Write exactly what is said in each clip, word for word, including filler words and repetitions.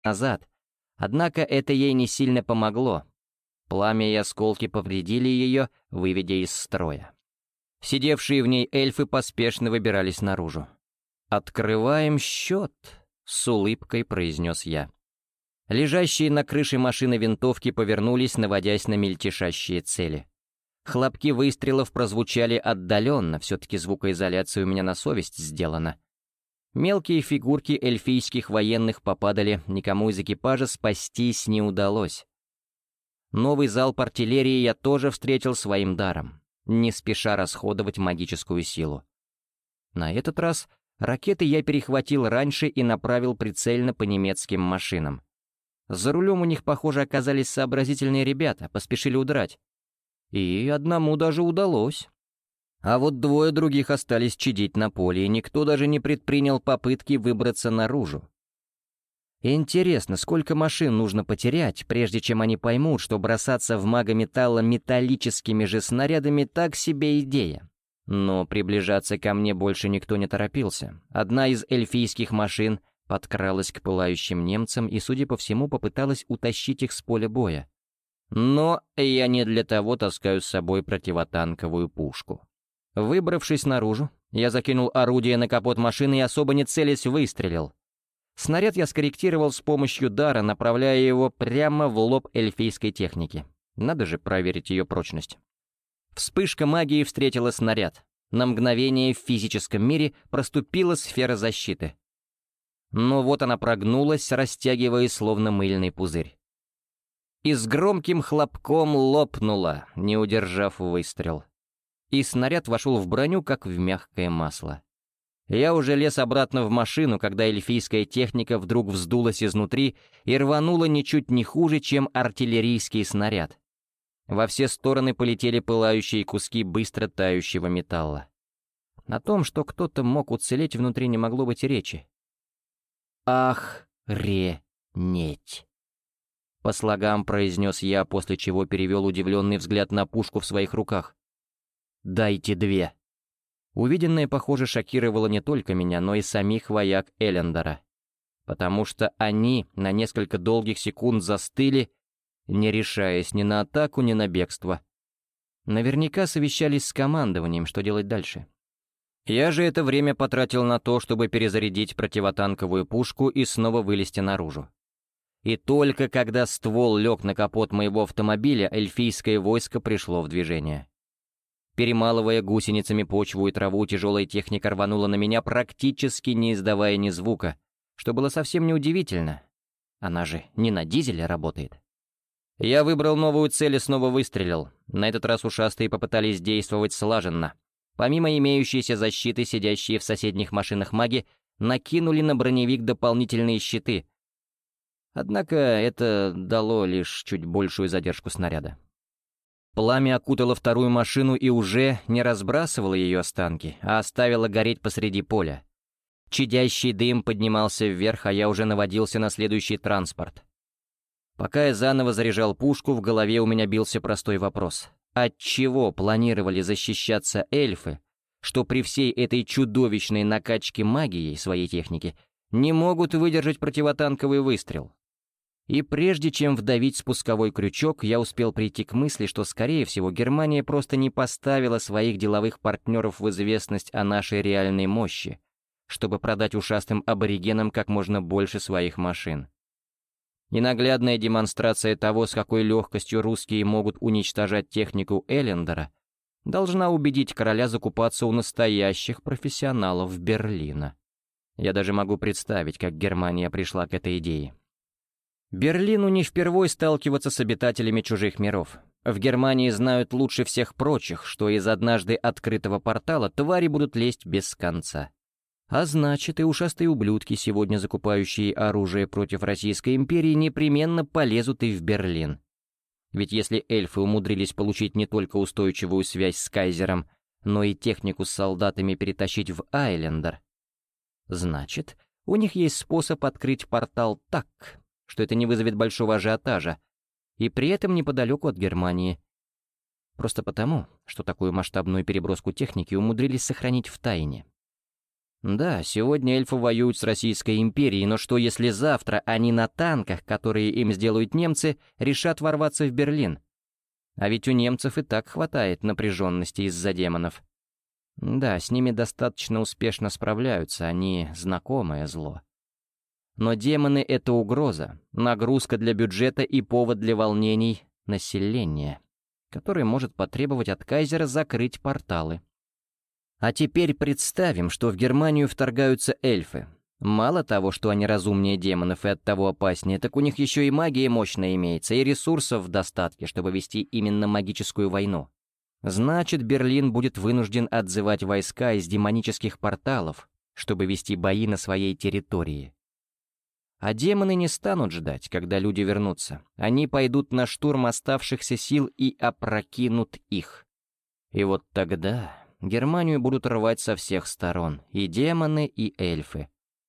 назад, однако это ей не сильно помогло. Пламя и осколки повредили ее, выведя из строя. Сидевшие в ней эльфы поспешно выбирались наружу. «Открываем счет», — с улыбкой произнес я. Лежащие на крыше машины винтовки повернулись, наводясь на мельтешащие цели. Хлопки выстрелов прозвучали отдаленно, все-таки звукоизоляция у меня на совесть сделана. Мелкие фигурки эльфийских военных попадали, никому из экипажа спастись не удалось. Новый залп артиллерии я тоже встретил своим даром, не спеша расходовать магическую силу. На этот раз ракеты я перехватил раньше и направил прицельно по немецким машинам. За рулем у них, похоже, оказались сообразительные ребята, поспешили удрать. И одному даже удалось. А вот двое других остались чадить на поле, и никто даже не предпринял попытки выбраться наружу. Интересно, сколько машин нужно потерять, прежде чем они поймут, что бросаться в мага металла металлическими же снарядами так себе идея. Но приближаться ко мне больше никто не торопился. Одна из эльфийских машин подкралась к пылающим немцам и, судя по всему, попыталась утащить их с поля боя. Но я не для того таскаю с собой противотанковую пушку. Выбравшись наружу, я закинул орудие на капот машины и, особо не целясь, выстрелил. Снаряд я скорректировал с помощью дара, направляя его прямо в лоб эльфийской техники. Надо же проверить ее прочность. Вспышка магии встретила снаряд. На мгновение в физическом мире проступила сфера защиты. Но вот она прогнулась, растягиваясь, словно мыльный пузырь. И с громким хлопком лопнула, не удержав выстрел. И снаряд вошел в броню, как в мягкое масло. Я уже лез обратно в машину, когда эльфийская техника вдруг вздулась изнутри и рванула ничуть не хуже, чем артиллерийский снаряд. Во все стороны полетели пылающие куски быстро тающего металла. О том, что кто-то мог уцелеть, внутри не могло быть и речи. «Ах-ре-неть!» По слогам произнес я, после чего перевел удивленный взгляд на пушку в своих руках. «Дайте две». Увиденное, похоже, шокировало не только меня, но и самих вояк Эллендера, потому что они на несколько долгих секунд застыли, не решаясь ни на атаку, ни на бегство. Наверняка совещались с командованием, что делать дальше. Я же это время потратил на то, чтобы перезарядить противотанковую пушку и снова вылезти наружу. И только когда ствол лег на капот моего автомобиля, эльфийское войско пришло в движение. Перемалывая гусеницами почву и траву, тяжелая техника рванула на меня, практически не издавая ни звука, что было совсем неудивительно. Она же не на дизеле работает. Я выбрал новую цель и снова выстрелил. На этот раз ушастые попытались действовать слаженно. Помимо имеющейся защиты, сидящие в соседних машинах маги накинули на броневик дополнительные щиты. Однако это дало лишь чуть большую задержку снаряда. Пламя окутало вторую машину и уже не разбрасывало ее останки, а оставило гореть посреди поля. Чадящий дым поднимался вверх, а я уже наводился на следующий транспорт. Пока я заново заряжал пушку, в голове у меня бился простой вопрос. Отчего планировали защищаться эльфы, что при всей этой чудовищной накачке магией своей техники не могут выдержать противотанковый выстрел? И прежде чем вдавить спусковой крючок, я успел прийти к мысли, что, скорее всего, Германия просто не поставила своих деловых партнеров в известность о нашей реальной мощи, чтобы продать ушастым аборигенам как можно больше своих машин. Ненаглядная демонстрация того, с какой легкостью русские могут уничтожать технику Эллендера, должна убедить короля закупаться у настоящих профессионалов Берлина. Я даже могу представить, как Германия пришла к этой идее. Берлину не впервой сталкиваться с обитателями чужих миров. В Германии знают лучше всех прочих, что из однажды открытого портала твари будут лезть без конца. А значит, и ушастые ублюдки, сегодня закупающие оружие против Российской империи, непременно полезут и в Берлин. Ведь если эльфы умудрились получить не только устойчивую связь с кайзером, но и технику с солдатами перетащить в Айлендер, значит, у них есть способ открыть портал так, что это не вызовет большого ажиотажа, и при этом неподалеку от Германии. Просто потому, что такую масштабную переброску техники умудрились сохранить в тайне. Да, сегодня эльфы воюют с Российской империей, но что если завтра они на танках, которые им сделают немцы, решат ворваться в Берлин? А ведь у немцев и так хватает напряженности из-за демонов. Да, с ними достаточно успешно справляются, они знакомое зло. Но демоны — это угроза, нагрузка для бюджета и повод для волнений населения, который может потребовать от кайзера закрыть порталы. А теперь представим, что в Германию вторгаются эльфы. Мало того, что они разумнее демонов и оттого опаснее, так у них еще и магия мощная имеется, и ресурсов в достатке, чтобы вести именно магическую войну. Значит, Берлин будет вынужден отзывать войска из демонических порталов, чтобы вести бои на своей территории. А демоны не станут ждать, когда люди вернутся. Они пойдут на штурм оставшихся сил и опрокинут их. И вот тогда Германию будут рвать со всех сторон, и демоны, и эльфы.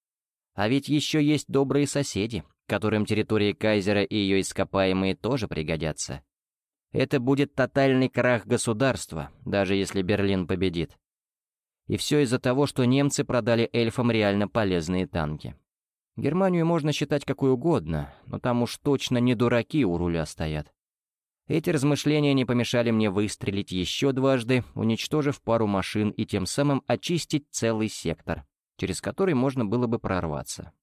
А ведь еще есть добрые соседи, которым территория кайзера и ее ископаемые тоже пригодятся. Это будет тотальный крах государства, даже если Берлин победит. И все из-за того, что немцы продали эльфам реально полезные танки. Германию можно считать какой угодно, но там уж точно не дураки у руля стоят. Эти размышления не помешали мне выстрелить еще дважды, уничтожив пару машин и тем самым очистить целый сектор, через который можно было бы прорваться.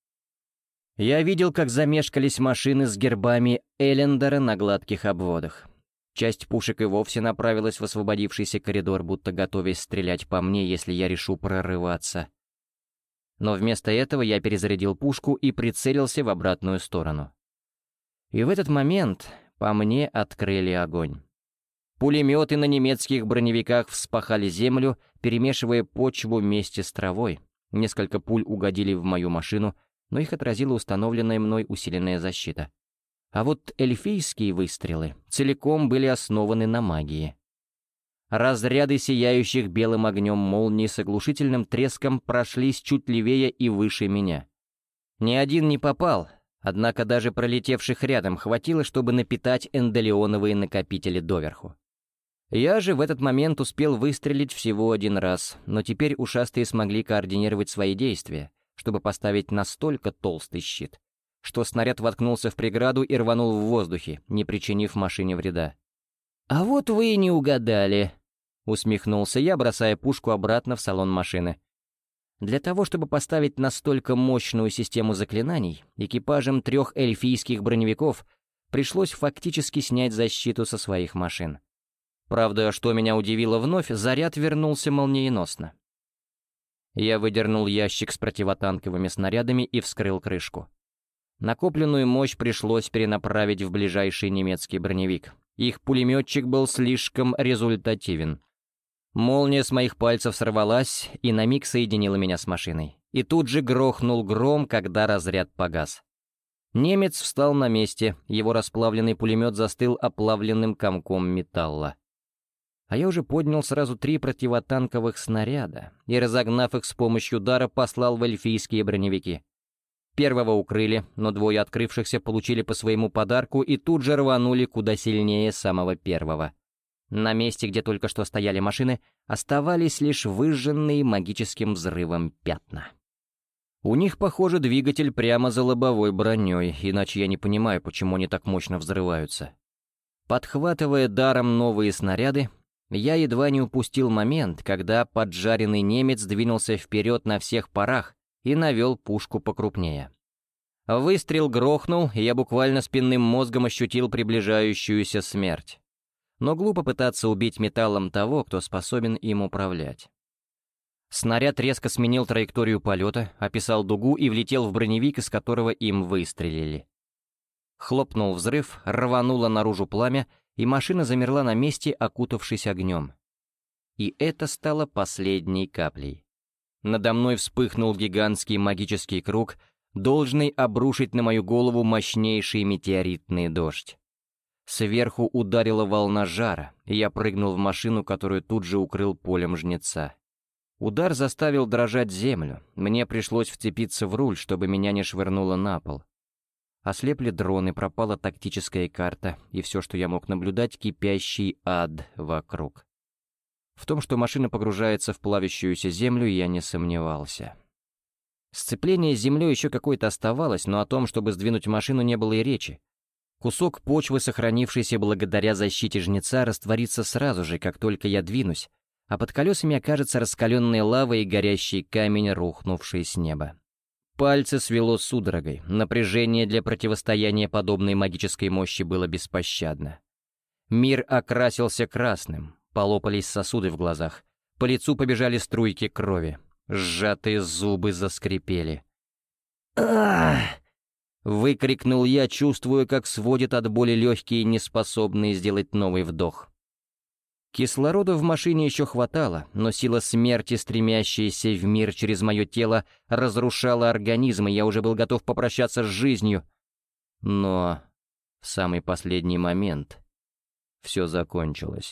Я видел, как замешкались машины с гербами Эллендера на гладких обводах. Часть пушек и вовсе направилась в освободившийся коридор, будто готовясь стрелять по мне, если я решу прорываться. Но вместо этого я перезарядил пушку и прицелился в обратную сторону. И в этот момент по мне открыли огонь. Пулеметы на немецких броневиках вспахали землю, перемешивая почву вместе с травой. Несколько пуль угодили в мою машину, но их отразила установленная мной усиленная защита. А вот эльфийские выстрелы целиком были основаны на магии. Разряды сияющих белым огнем молний с оглушительным треском прошлись чуть левее и выше меня. Ни один не попал, однако даже пролетевших рядом хватило, чтобы напитать эндолеоновые накопители доверху. Я же в этот момент успел выстрелить всего один раз, но теперь ушастые смогли координировать свои действия, чтобы поставить настолько толстый щит, что снаряд воткнулся в преграду и рванул в воздухе, не причинив машине вреда. «А вот вы и не угадали», — усмехнулся я, бросая пушку обратно в салон машины. Для того, чтобы поставить настолько мощную систему заклинаний, экипажам трех эльфийских броневиков пришлось фактически снять защиту со своих машин. Правда, что меня удивило вновь, заряд вернулся молниеносно. Я выдернул ящик с противотанковыми снарядами и вскрыл крышку. Накопленную мощь пришлось перенаправить в ближайший немецкий броневик. Их пулеметчик был слишком результативен. Молния с моих пальцев сорвалась и на миг соединила меня с машиной. И тут же грохнул гром, когда разряд погас. Немец встал на месте, его расплавленный пулемет застыл оплавленным комком металла. А я уже поднял сразу три противотанковых снаряда и, разогнав их с помощью удара, послал в эльфийские броневики. Первого укрыли, но двое открывшихся получили по своему подарку и тут же рванули куда сильнее самого первого. На месте, где только что стояли машины, оставались лишь выжженные магическим взрывом пятна. У них, похоже, двигатель прямо за лобовой броней, иначе я не понимаю, почему они так мощно взрываются. Подхватывая даром новые снаряды, я едва не упустил момент, когда поджаренный немец двинулся вперед на всех парах и навел пушку покрупнее. Выстрел грохнул, и я буквально спинным мозгом ощутил приближающуюся смерть. Но глупо пытаться убить металлом того, кто способен им управлять. Снаряд резко сменил траекторию полета, описал дугу и влетел в броневик, из которого им выстрелили. Хлопнул взрыв, рвануло наружу пламя, и машина замерла на месте, окутавшись огнем. И это стало последней каплей. Надо мной вспыхнул гигантский магический круг, должный обрушить на мою голову мощнейший метеоритный дождь. Сверху ударила волна жара, и я прыгнул в машину, которую тут же укрыл полем жнеца. Удар заставил дрожать землю, мне пришлось вцепиться в руль, чтобы меня не швырнуло на пол. Ослепли дроны, пропала тактическая карта, и все, что я мог наблюдать, кипящий ад вокруг. В том, что машина погружается в плавящуюся землю, я не сомневался. Сцепление с землей еще какое-то оставалось, но о том, чтобы сдвинуть машину, не было и речи. Кусок почвы, сохранившийся благодаря защите жнеца, растворится сразу же, как только я двинусь, а под колесами окажется раскаленная лава и горящий камень, рухнувший с неба. Пальцы свело судорогой, напряжение для противостояния подобной магической мощи было беспощадно. Мир окрасился красным, полопались сосуды в глазах, по лицу побежали струйки крови, сжатые зубы заскрипели. «Ах!» — выкрикнул я, чувствуя, как сводит от боли легкие, неспособные сделать новый вдох. Кислорода в машине еще хватало, но сила смерти, стремящаяся в мир через мое тело, разрушала организм, и я уже был готов попрощаться с жизнью. Но в самый последний момент все закончилось.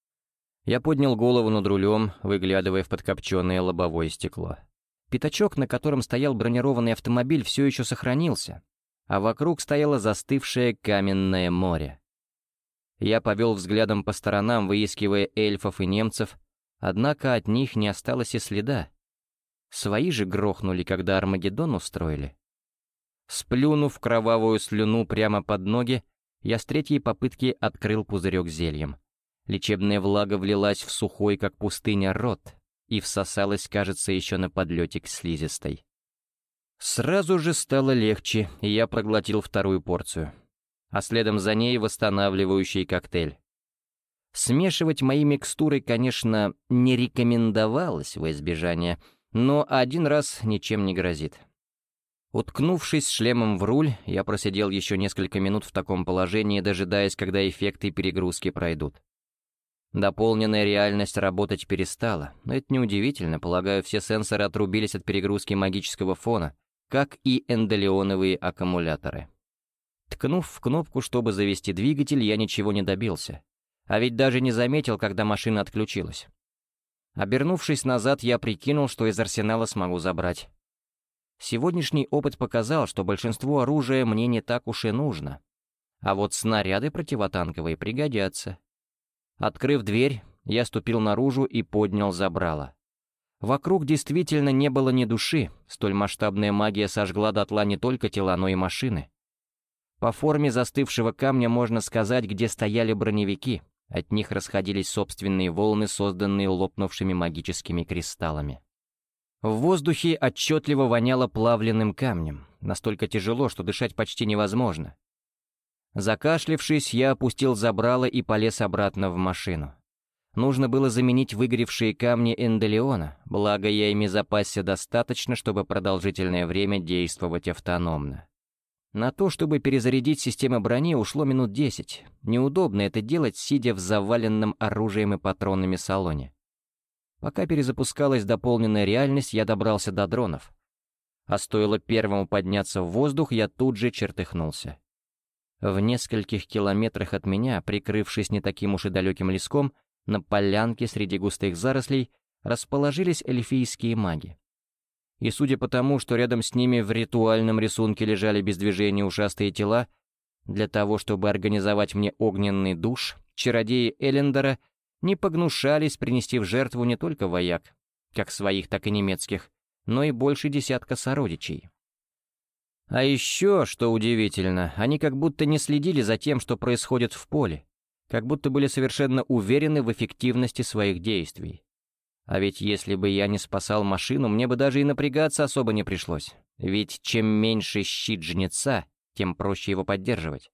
Я поднял голову над рулем, выглядывая в подкопченное лобовое стекло. Пятачок, на котором стоял бронированный автомобиль, все еще сохранился, а вокруг стояло застывшее каменное море. Я повел взглядом по сторонам, выискивая эльфов и немцев, однако от них не осталось и следа. Свои же грохнули, когда Армагеддон устроили. Сплюнув кровавую слюну прямо под ноги, я с третьей попытки открыл пузырек зельем. Лечебная влага влилась в сухой, как пустыня, рот и всосалась, кажется, еще на подлете к слизистой. Сразу же стало легче, и я проглотил вторую порцию, а следом за ней восстанавливающий коктейль. Смешивать мои микстуры, конечно, не рекомендовалось во избежание, но один раз ничем не грозит. Уткнувшись шлемом в руль, я просидел еще несколько минут в таком положении, дожидаясь, когда эффекты перегрузки пройдут. Дополненная реальность работать перестала, но это неудивительно, полагаю, все сенсоры отрубились от перегрузки магического фона, как и эндолеоновые аккумуляторы. Ткнув в кнопку, чтобы завести двигатель, я ничего не добился, а ведь даже не заметил, когда машина отключилась. Обернувшись назад, я прикинул, что из арсенала смогу забрать. Сегодняшний опыт показал, что большинство оружия мне не так уж и нужно, а вот снаряды противотанковые пригодятся. Открыв дверь, я ступил наружу и поднял забрало. Вокруг действительно не было ни души, столь масштабная магия сожгла дотла не только тела, но и машины. По форме застывшего камня можно сказать, где стояли броневики, от них расходились собственные волны, созданные лопнувшими магическими кристаллами. В воздухе отчетливо воняло плавленным камнем, настолько тяжело, что дышать почти невозможно. Закашлявшись, я опустил забрало и полез обратно в машину. Нужно было заменить выгоревшие камни эндолеона, благо я ими запасся достаточно, чтобы продолжительное время действовать автономно. На то, чтобы перезарядить систему брони, ушло минут десять. Неудобно это делать, сидя в заваленном оружием и патронами салоне. Пока перезапускалась дополненная реальность, я добрался до дронов. А стоило первому подняться в воздух, я тут же чертыхнулся. В нескольких километрах от меня, прикрывшись не таким уж и далеким леском, на полянке среди густых зарослей расположились эльфийские маги. И судя по тому, что рядом с ними в ритуальном рисунке лежали без движения ушастые тела, для того, чтобы организовать мне огненный душ, чародеи Эллендера не погнушались принести в жертву не только вояк, как своих, так и немецких, но и больше десятка сородичей. А еще, что удивительно, они как будто не следили за тем, что происходит в поле, как будто были совершенно уверены в эффективности своих действий. А ведь если бы я не спасал машину, мне бы даже и напрягаться особо не пришлось, ведь чем меньше щит жнеца, тем проще его поддерживать.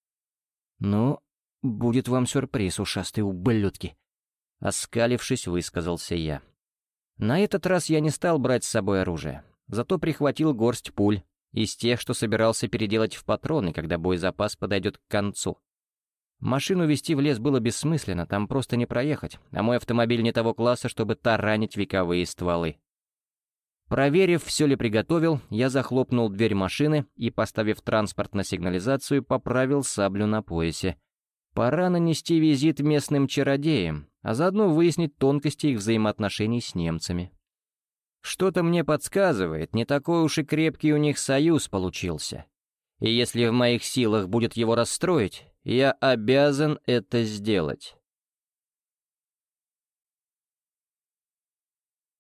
«Ну, будет вам сюрприз, ушастые ублюдки», — оскалившись, высказался я. На этот раз я не стал брать с собой оружие, зато прихватил горсть пуль, из тех, что собирался переделать в патроны, когда боезапас подойдет к концу. Машину везти в лес было бессмысленно, там просто не проехать, а мой автомобиль не того класса, чтобы таранить вековые стволы. Проверив, все ли приготовил, я захлопнул дверь машины и, поставив транспорт на сигнализацию, поправил саблю на поясе. Пора нанести визит местным чародеям, а заодно выяснить тонкости их взаимоотношений с немцами. Что-то мне подсказывает, не такой уж и крепкий у них союз получился. И если в моих силах будет его расстроить, я обязан это сделать.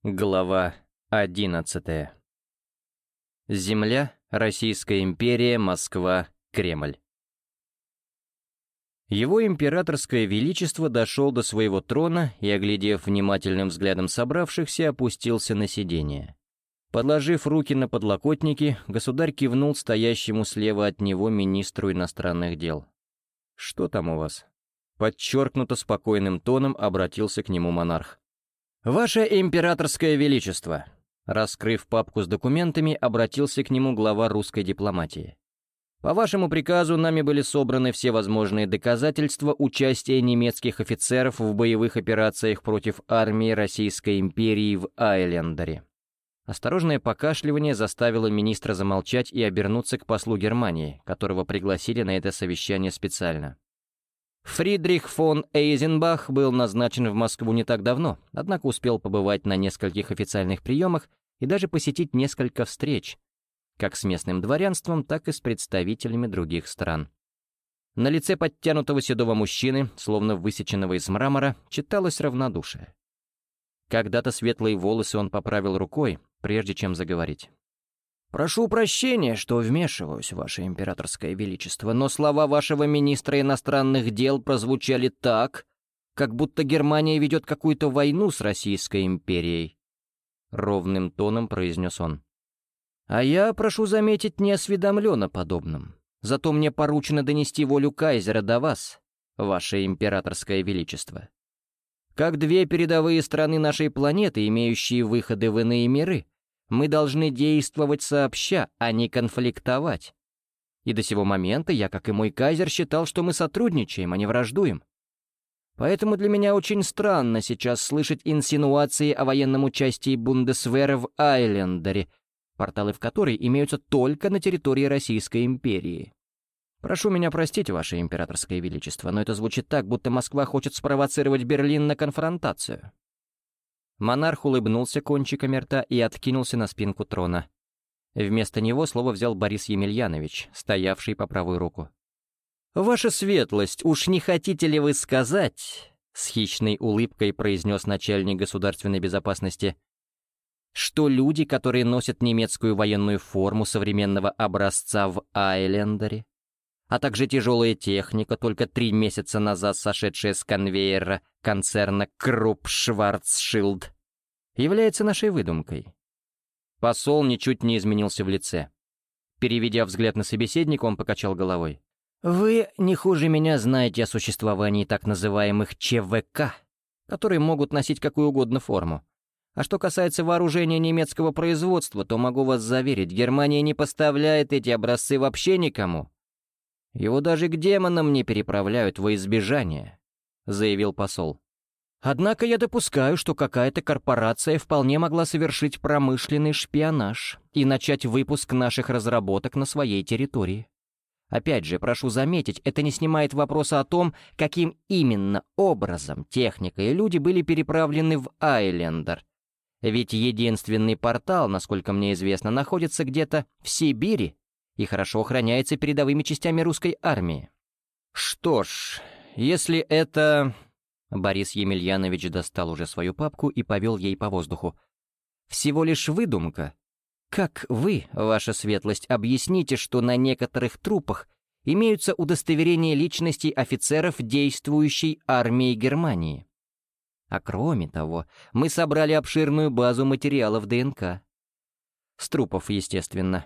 Глава одиннадцатая. Земля, Российская империя, Москва, Кремль. Его императорское величество дошел до своего трона и, оглядев внимательным взглядом собравшихся, опустился на сиденье. Подложив руки на подлокотники, государь кивнул стоящему слева от него министру иностранных дел. «Что там у вас?» Подчеркнуто спокойным тоном обратился к нему монарх. «Ваше императорское величество!» Раскрыв папку с документами, обратился к нему глава русской дипломатии. «По вашему приказу нами были собраны все возможные доказательства участия немецких офицеров в боевых операциях против армии Российской империи в Айлендере». Осторожное покашливание заставило министра замолчать и обернуться к послу Германии, которого пригласили на это совещание специально. Фридрих фон Эйзенбах был назначен в Москву не так давно, однако успел побывать на нескольких официальных приемах и даже посетить несколько встреч, как с местным дворянством, так и с представителями других стран. На лице подтянутого седого мужчины, словно высеченного из мрамора, читалось равнодушие. Когда-то светлые волосы он поправил рукой, прежде чем заговорить. «Прошу прощения, что вмешиваюсь, Ваше Императорское Величество, но слова вашего министра иностранных дел прозвучали так, как будто Германия ведет какую-то войну с Российской империей», — ровным тоном произнес он. «А я, прошу заметить, не осведомлен о подобном. Зато мне поручено донести волю кайзера до вас, Ваше Императорское Величество. Как две передовые страны нашей планеты, имеющие выходы в иные миры, мы должны действовать сообща, а не конфликтовать. И до сего момента я, как и мой кайзер, считал, что мы сотрудничаем, а не враждуем. Поэтому для меня очень странно сейчас слышать инсинуации о военном участии Бундесвера в Айлендере, порталы в которой имеются только на территории Российской империи. Прошу меня простить, Ваше Императорское Величество, но это звучит так, будто Москва хочет спровоцировать Берлин на конфронтацию». Монарх улыбнулся кончиками рта и откинулся на спинку трона. Вместо него слово взял Борис Емельянович, стоявший по правую руку. «Ваша светлость, уж не хотите ли вы сказать, — с хищной улыбкой произнес начальник государственной безопасности, — что люди, которые носят немецкую военную форму современного образца в Айлендере, а также тяжелая техника, только три месяца назад сошедшая с конвейера концерна Крупп Шварцшилд, является нашей выдумкой?» Посол ничуть не изменился в лице. Переведя взгляд на собеседника, он покачал головой. «Вы не хуже меня знаете о существовании так называемых ЧВК, которые могут носить какую угодно форму. А что касается вооружения немецкого производства, то могу вас заверить, Германия не поставляет эти образцы вообще никому. Его даже к демонам не переправляют во избежание», — заявил посол. «Однако я допускаю, что какая-то корпорация вполне могла совершить промышленный шпионаж и начать выпуск наших разработок на своей территории. Опять же, прошу заметить, это не снимает вопроса о том, каким именно образом техника и люди были переправлены в Айлендер. Ведь единственный портал, насколько мне известно, находится где-то в Сибири и хорошо охраняется передовыми частями русской армии. Что ж, если это...» Борис Емельянович достал уже свою папку и повел ей по воздуху. «Всего лишь выдумка. Как вы, ваша светлость, объясните, что на некоторых трупах имеются удостоверения личностей офицеров действующей армии Германии? А кроме того, мы собрали обширную базу материалов ДНК. С трупов, естественно.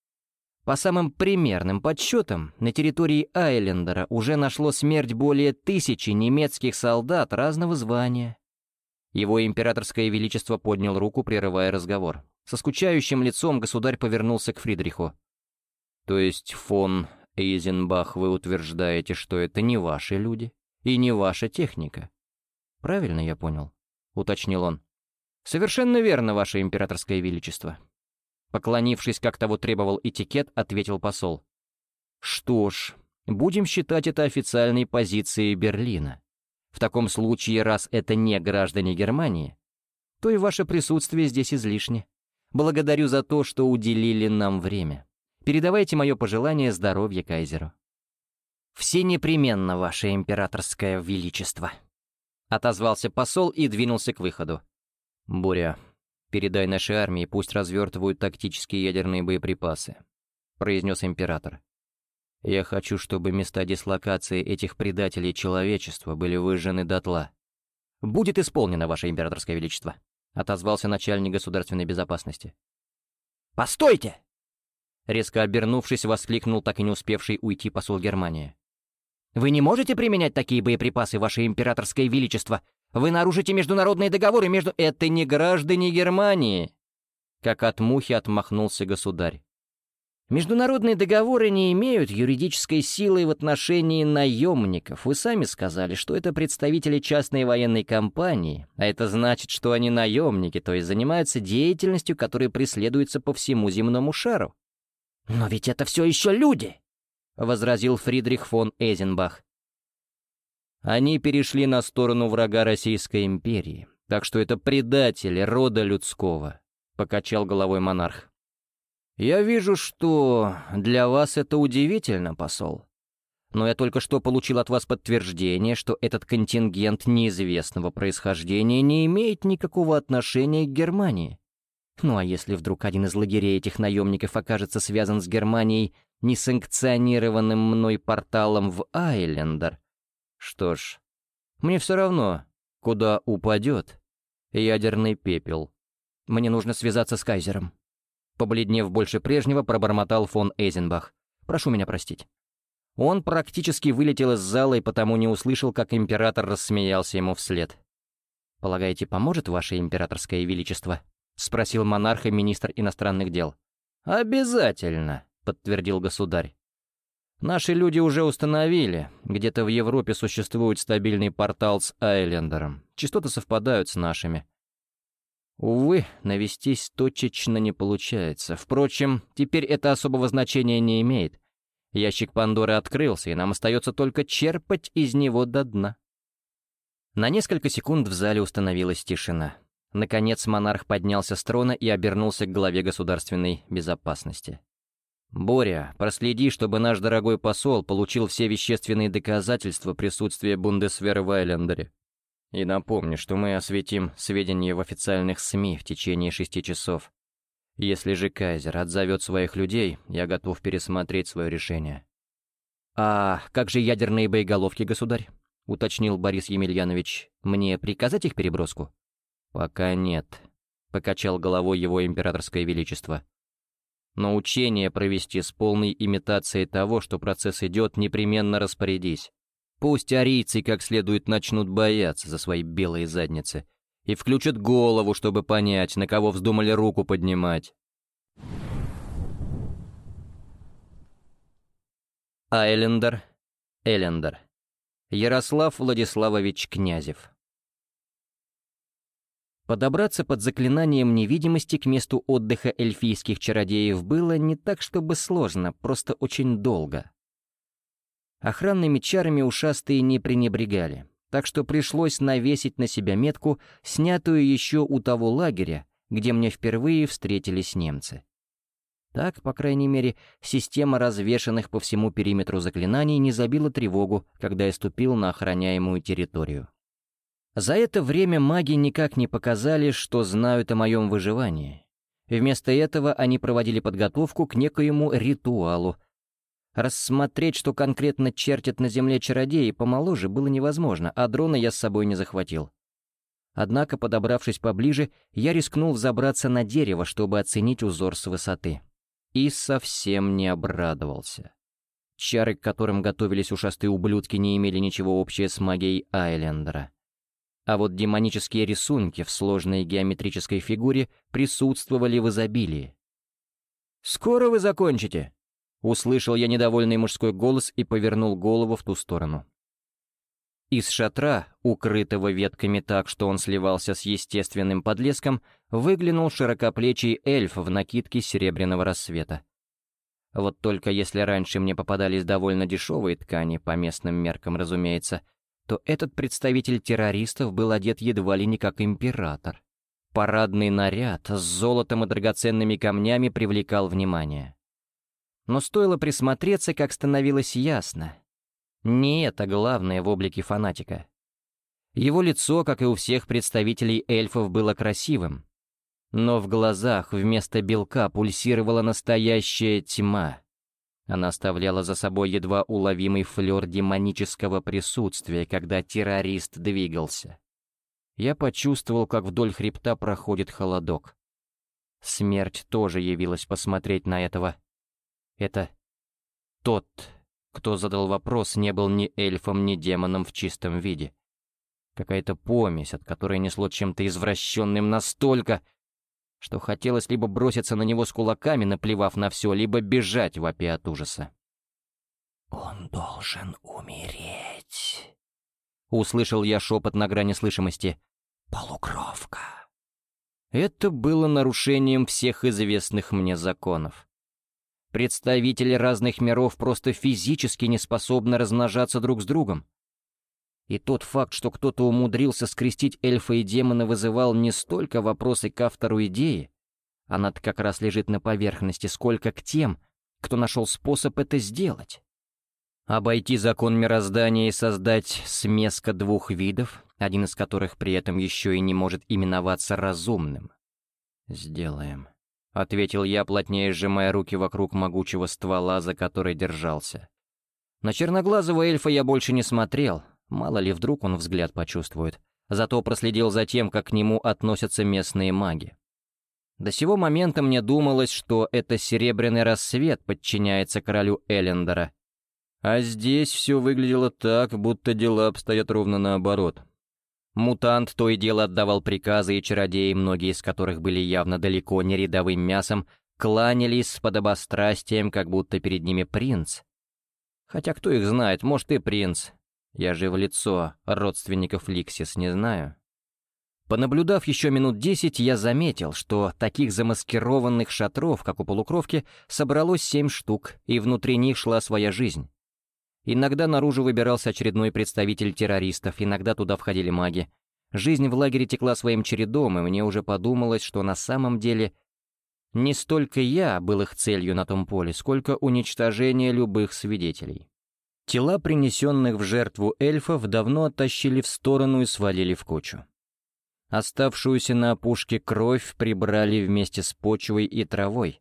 По самым примерным подсчетам, на территории Айлендера уже нашло смерть более тысячи немецких солдат разного звания». Его императорское величество поднял руку, прерывая разговор. Со скучающим лицом государь повернулся к Фридриху. «То есть, фон Эйзенбах, вы утверждаете, что это не ваши люди и не ваша техника? Правильно я понял?» — уточнил он. «Совершенно верно, ваше императорское величество». Поклонившись, как того требовал этикет, ответил посол. «Что ж, будем считать это официальной позицией Берлина. В таком случае, раз это не граждане Германии, то и ваше присутствие здесь излишне. Благодарю за то, что уделили нам время. Передавайте мое пожелание здоровья кайзеру». «Все непременно, ваше императорское величество», — отозвался посол и двинулся к выходу. «Буря, «Передай нашей армии, пусть развертывают тактические ядерные боеприпасы», — произнес император. «Я хочу, чтобы места дислокации этих предателей человечества были выжжены дотла». «Будет исполнено, Ваше Императорское Величество», — отозвался начальник государственной безопасности. «Постойте!» Резко обернувшись, воскликнул так и не успевший уйти посол Германии. «Вы не можете применять такие боеприпасы, Ваше Императорское Величество? Вы нарушите международные договоры между... Это не граждане Германии!» Как от мухи отмахнулся государь. «Международные договоры не имеют юридической силы в отношении наемников. Вы сами сказали, что это представители частной военной компании, а это значит, что они наемники, то есть занимаются деятельностью, которая преследуется по всему земному шару». «Но ведь это все еще люди!» — возразил Фридрих фон Эйзенбах. «Они перешли на сторону врага Российской империи, так что это предатели рода людского», — покачал головой монарх. «Я вижу, что для вас это удивительно, посол. Но я только что получил от вас подтверждение, что этот контингент неизвестного происхождения не имеет никакого отношения к Германии. Ну а если вдруг один из лагерей этих наемников окажется связан с Германией несанкционированным мной порталом в Айлендер? Что ж, мне все равно, куда упадет ядерный пепел. Мне нужно связаться с кайзером». Побледнев больше прежнего, пробормотал фон Эйзенбах. «Прошу меня простить». Он практически вылетел из зала и потому не услышал, как император рассмеялся ему вслед. «Полагаете, поможет Ваше Императорское Величество?» — спросил монарха министр иностранных дел. «Обязательно», — подтвердил государь. «Наши люди уже установили, где-то в Европе существует стабильный портал с Айлендером. Частоты совпадают с нашими. Увы, навестись точечно не получается. Впрочем, теперь это особого значения не имеет. Ящик Пандоры открылся, и нам остается только черпать из него до дна». На несколько секунд в зале установилась тишина. Наконец монарх поднялся с трона и обернулся к главе государственной безопасности. «Боря, проследи, чтобы наш дорогой посол получил все вещественные доказательства присутствия Бундесвера в Айлендере. И напомни, что мы осветим сведения в официальных СМИ в течение шести часов. Если же кайзер отзовет своих людей, я готов пересмотреть свое решение». «А как же ядерные боеголовки, государь?» — уточнил Борис Емельянович. «Мне приказать их переброску?» «Пока нет», — покачал головой его императорское величество. «Но учение провести с полной имитацией того, что процесс идет, непременно распорядись. Пусть арийцы как следует начнут бояться за свои белые задницы и включат голову, чтобы понять, на кого вздумали руку поднимать». Айлендер, Элендер. Ярослав Владиславович Князев. Подобраться под заклинанием невидимости к месту отдыха эльфийских чародеев было не так, чтобы сложно, просто очень долго. Охранными чарами ушастые не пренебрегали, так что пришлось навесить на себя метку, снятую еще у того лагеря, где мне впервые встретились немцы. Так, по крайней мере, система развешанных по всему периметру заклинаний не забила тревогу, когда я ступил на охраняемую территорию. За это время маги никак не показали, что знают о моем выживании. Вместо этого они проводили подготовку к некоему ритуалу. Рассмотреть, что конкретно чертят на земле чародеи, помоложе было невозможно, а дрона я с собой не захватил. Однако, подобравшись поближе, я рискнул взобраться на дерево, чтобы оценить узор с высоты. И совсем не обрадовался. Чары, к которым готовились ушастые ублюдки, не имели ничего общего с магией Айлендера. А вот демонические рисунки в сложной геометрической фигуре присутствовали в изобилии. «Скоро вы закончите?» — услышал я недовольный мужской голос и повернул голову в ту сторону. Из шатра, укрытого ветками так, что он сливался с естественным подлеском, выглянул широкоплечий эльф в накидке серебряного рассвета. Вот только если раньше мне попадались довольно дешевые ткани, по местным меркам, разумеется, то этот представитель террористов был одет едва ли не как император. Парадный наряд с золотом и драгоценными камнями привлекал внимание. Но стоило присмотреться, как становилось ясно. Не это главное в облике фанатика. Его лицо, как и у всех представителей эльфов, было красивым. Но в глазах вместо белка пульсировала настоящая тьма. Она оставляла за собой едва уловимый флёр демонического присутствия, когда террорист двигался. Я почувствовал, как вдоль хребта проходит холодок. Смерть тоже явилась посмотреть на этого. Это тот, кто задал вопрос, не был ни эльфом, ни демоном в чистом виде. Какая-то помесь, от которой несло чем-то извращенным настолько, что хотелось либо броситься на него с кулаками, наплевав на все, либо бежать, вопя от ужаса. «Он должен умереть», — услышал я шепот на грани слышимости. «Полукровка». Это было нарушением всех известных мне законов. Представители разных миров просто физически не способны размножаться друг с другом. И тот факт, что кто-то умудрился скрестить эльфа и демона, вызывал не столько вопросы к автору идеи, она-то как раз лежит на поверхности, сколько к тем, кто нашел способ это сделать. Обойти закон мироздания и создать смеска двух видов, один из которых при этом еще и не может именоваться разумным. «Сделаем», — ответил я, плотнее сжимая руки вокруг могучего ствола, за который держался. На черноглазого эльфа я больше не смотрел, мало ли вдруг он взгляд почувствует, зато проследил за тем, как к нему относятся местные маги. До сего момента мне думалось, что это Серебряный Рассвет подчиняется королю Элендера. А здесь все выглядело так, будто дела обстоят ровно наоборот. Мутант то и дело отдавал приказы, и чародеи, многие из которых были явно далеко не рядовым мясом, кланялись с подобострастием, как будто перед ними принц. Хотя кто их знает, может и принц. Я же в лицо родственников Ликсис не знаю. Понаблюдав еще минут десять, я заметил, что таких замаскированных шатров, как у полукровки, собралось семь штук, и внутри них шла своя жизнь. Иногда наружу выбирался очередной представитель террористов, иногда туда входили маги. Жизнь в лагере текла своим чередом, и мне уже подумалось, что на самом деле не столько я был их целью на том поле, сколько уничтожение любых свидетелей. Тела, принесенных в жертву эльфов, давно оттащили в сторону и свалили в кучу. Оставшуюся на опушке кровь прибрали вместе с почвой и травой.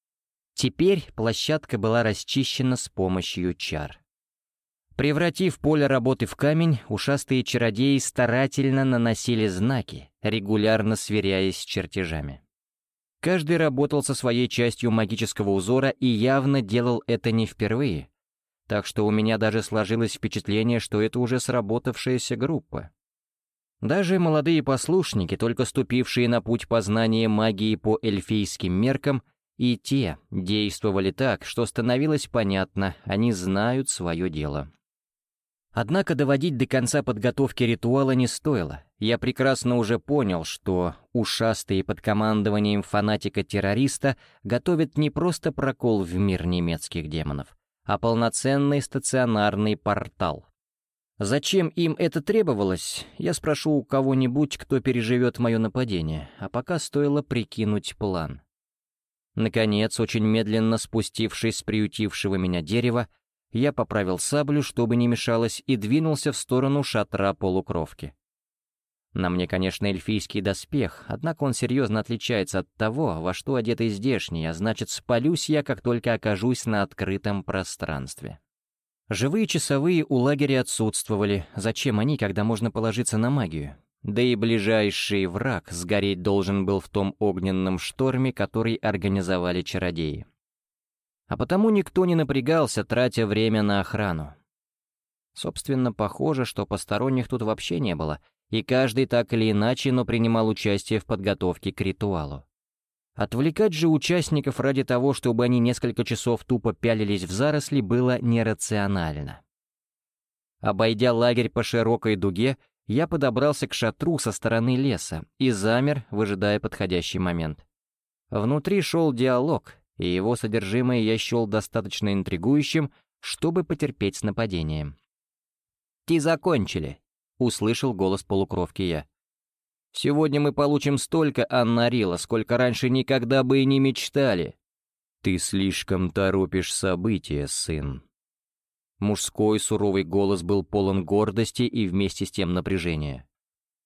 Теперь площадка была расчищена с помощью чар. Превратив поле работы в камень, ушастые чародеи старательно наносили знаки, регулярно сверяясь с чертежами. Каждый работал со своей частью магического узора и явно делал это не впервые, так что у меня даже сложилось впечатление, что это уже сработавшаяся группа. Даже молодые послушники, только ступившие на путь познания магии по эльфийским меркам, и те действовали так, что становилось понятно, они знают свое дело. Однако доводить до конца подготовки ритуала не стоило. Я прекрасно уже понял, что ушастые под командованием фанатика-террориста готовят не просто прокол в мир немецких демонов, а полноценный стационарный портал. Зачем им это требовалось, я спрошу у кого-нибудь, кто переживет мое нападение, а пока стоило прикинуть план. Наконец, очень медленно спустившись с приютившего меня дерева, я поправил саблю, чтобы не мешалось, и двинулся в сторону шатра полукровки. На мне, конечно, эльфийский доспех, однако он серьезно отличается от того, во что одетый здешний, а значит, спалюсь я, как только окажусь на открытом пространстве. Живые часовые у лагеря отсутствовали, зачем они, когда можно положиться на магию? Да и ближайший враг сгореть должен был в том огненном шторме, который организовали чародеи. А потому никто не напрягался, тратя время на охрану. Собственно, похоже, что посторонних тут вообще не было, и каждый так или иначе, но принимал участие в подготовке к ритуалу. Отвлекать же участников ради того, чтобы они несколько часов тупо пялились в заросли, было нерационально. Обойдя лагерь по широкой дуге, я подобрался к шатру со стороны леса и замер, выжидая подходящий момент. Внутри шел диалог, и его содержимое я счел достаточно интригующим, чтобы потерпеть с нападением. «Ти закончили», — услышал голос полукровки я. «Сегодня мы получим столько Аннарила, сколько раньше никогда бы и не мечтали». «Ты слишком торопишь события, сын». Мужской суровый голос был полон гордости и вместе с тем напряжения.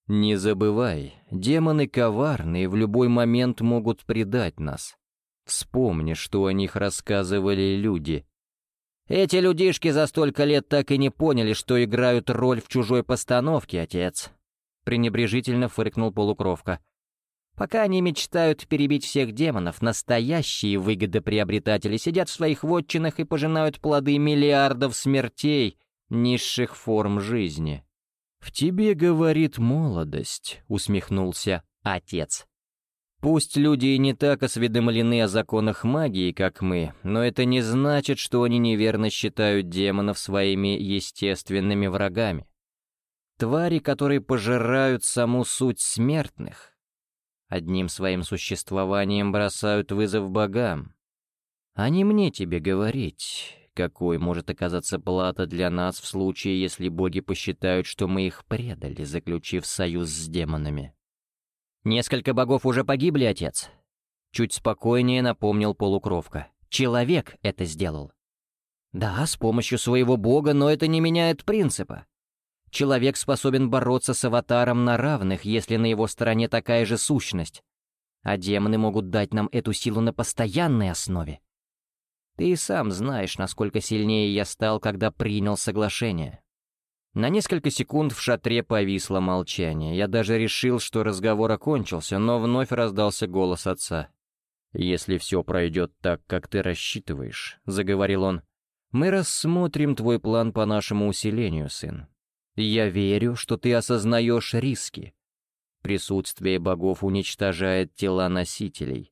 «Не забывай, демоны коварны и в любой момент могут предать нас. Вспомни, что о них рассказывали люди». «Эти людишки за столько лет так и не поняли, что играют роль в чужой постановке, отец», — пренебрежительно фыркнул полукровка. «Пока они мечтают перебить всех демонов, настоящие выгодоприобретатели сидят в своих вотчинах и пожинают плоды миллиардов смертей низших форм жизни». «В тебе говорит молодость», — усмехнулся отец. «Пусть люди и не так осведомлены о законах магии, как мы, но это не значит, что они неверно считают демонов своими естественными врагами. Твари, которые пожирают саму суть смертных, одним своим существованием бросают вызов богам. А не мне тебе говорить, какой может оказаться плата для нас в случае, если боги посчитают, что мы их предали, заключив союз с демонами». «Несколько богов уже погибли, отец», — чуть спокойнее напомнил полукровка. «Человек это сделал». «Да, с помощью своего бога, но это не меняет принципа. Человек способен бороться с аватаром на равных, если на его стороне такая же сущность, а демоны могут дать нам эту силу на постоянной основе. Ты и сам знаешь, насколько сильнее я стал, когда принял соглашение». На несколько секунд в шатре повисло молчание. Я даже решил, что разговор окончился, но вновь раздался голос отца. «Если все пройдет так, как ты рассчитываешь», — заговорил он, — «мы рассмотрим твой план по нашему усилению, сын. Я верю, что ты осознаешь риски. Присутствие богов уничтожает тела носителей.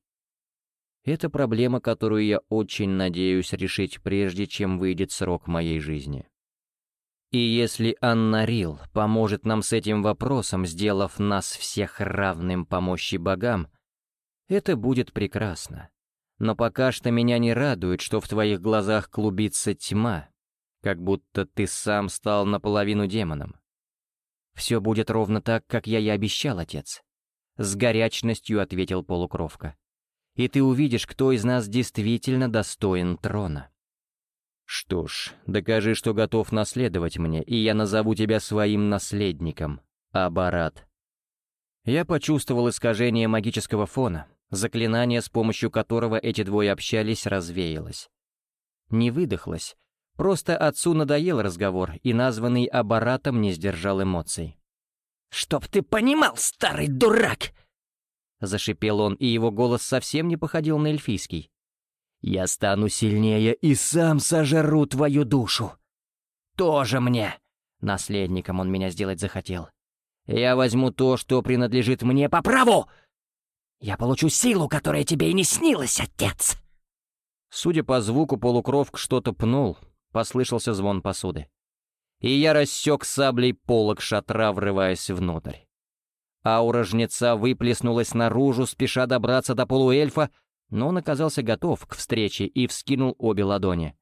Это проблема, которую я очень надеюсь решить, прежде чем выйдет срок моей жизни. И если Аннарил поможет нам с этим вопросом, сделав нас всех равным по мощи богам, это будет прекрасно. Но пока что меня не радует, что в твоих глазах клубится тьма, как будто ты сам стал наполовину демоном. Все будет ровно так, как я и обещал, отец», — с горячностью ответил полукровка. «И ты увидишь, кто из нас действительно достоин трона». «Что ж, докажи, что готов наследовать мне, и я назову тебя своим наследником, Абарат». Я почувствовал искажение магического фона, заклинание, с помощью которого эти двое общались, развеялось. Не выдохлось, просто отцу надоел разговор, и названный Абаратом не сдержал эмоций. «Чтоб ты понимал, старый дурак!» Зашипел он, и его голос совсем не походил на эльфийский. «Я стану сильнее и сам сожру твою душу. Тоже мне. Наследником он меня сделать захотел. Я возьму то, что принадлежит мне по праву. Я получу силу, которая тебе и не снилась, отец!» Судя по звуку, полукровк что-то пнул, послышался звон посуды. И я рассек саблей полог шатра, врываясь внутрь. Аура жнеца выплеснулась наружу, спеша добраться до полуэльфа, но он оказался готов к встрече и вскинул обе ладони.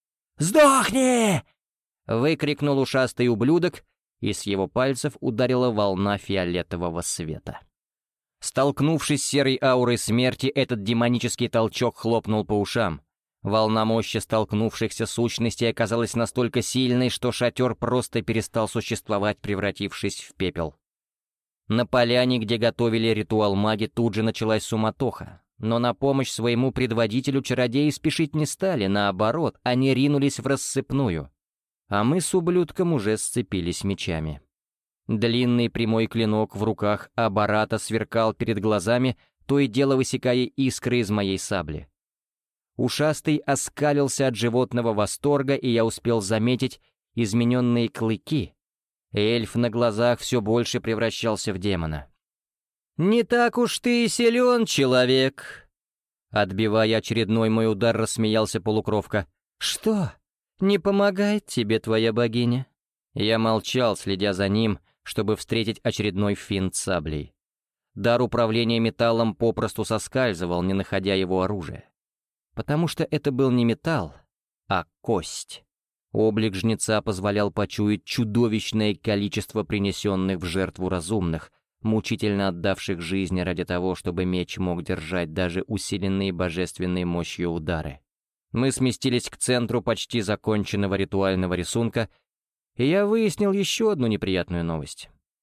«Сдохни!» — выкрикнул ушастый ублюдок, и с его пальцев ударила волна фиолетового света. Столкнувшись с серой аурой смерти, этот демонический толчок хлопнул по ушам. Волна мощи столкнувшихся сущностей оказалась настолько сильной, что шатер просто перестал существовать, превратившись в пепел. На поляне, где готовили ритуал маги, тут же началась суматоха. Но на помощь своему предводителю чародеи спешить не стали, наоборот, они ринулись в рассыпную. А мы с ублюдком уже сцепились мечами. Длинный прямой клинок в руках Абарата сверкал перед глазами, то и дело высекая искры из моей сабли. Ушастый оскалился от животного восторга, и я успел заметить измененные клыки. Эльф на глазах все больше превращался в демона. «Не так уж ты и силен, человек!» Отбивая очередной мой удар, рассмеялся полукровка. «Что? Не помогает тебе твоя богиня?» Я молчал, следя за ним, чтобы встретить очередной финт саблей. Дар управления металлом попросту соскальзывал, не находя его оружия. Потому что это был не металл, а кость. Облик жнеца позволял почуять чудовищное количество принесенных в жертву разумных, мучительно отдавших жизни ради того, чтобы меч мог держать даже усиленные божественной мощью удары. Мы сместились к центру почти законченного ритуального рисунка, и я выяснил еще одну неприятную новость.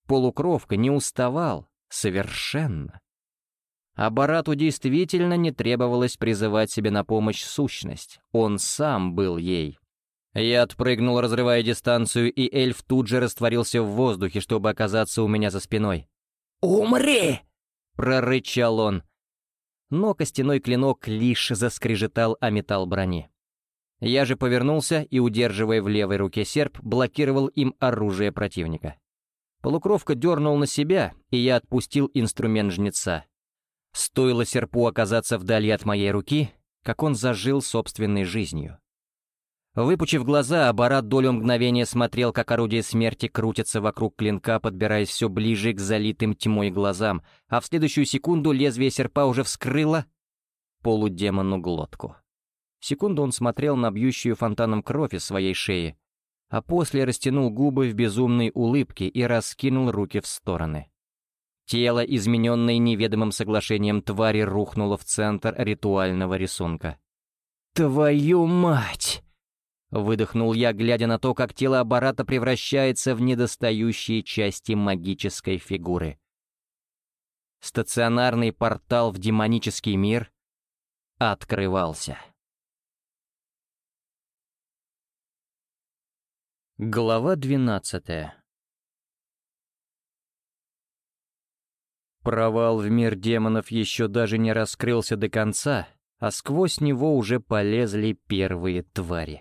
полукровка не уставал совершенно. А Барату действительно не требовалось призывать себе на помощь сущность, он сам был ей. Я отпрыгнул, разрывая дистанцию, и эльф тут же растворился в воздухе, чтобы оказаться у меня за спиной. «Умри!» — прорычал он. Но костяной клинок лишь заскрежетал о металл брони. Я же повернулся и, удерживая в левой руке серп, блокировал им оружие противника. Полукровка дернул на себя, и я отпустил инструмент жнеца. Стоило серпу оказаться вдали от моей руки, как он зажил собственной жизнью. Выпучив глаза, Барат долю мгновения смотрел, как орудие смерти крутится вокруг клинка, подбираясь все ближе к залитым тьмой глазам, а в следующую секунду лезвие серпа уже вскрыло полудемону глотку. Секунду он смотрел на бьющую фонтаном кровь из своей шеи, а после растянул губы в безумной улыбке и раскинул руки в стороны. Тело, измененное неведомым соглашением твари, рухнуло в центр ритуального рисунка. «Твою мать!» — выдохнул я, глядя на то, как тело Барата превращается в недостающие части магической фигуры. Стационарный портал в демонический мир открывался. Глава двенадцатая. Провал в мир демонов еще даже не раскрылся до конца, а сквозь него уже полезли первые твари.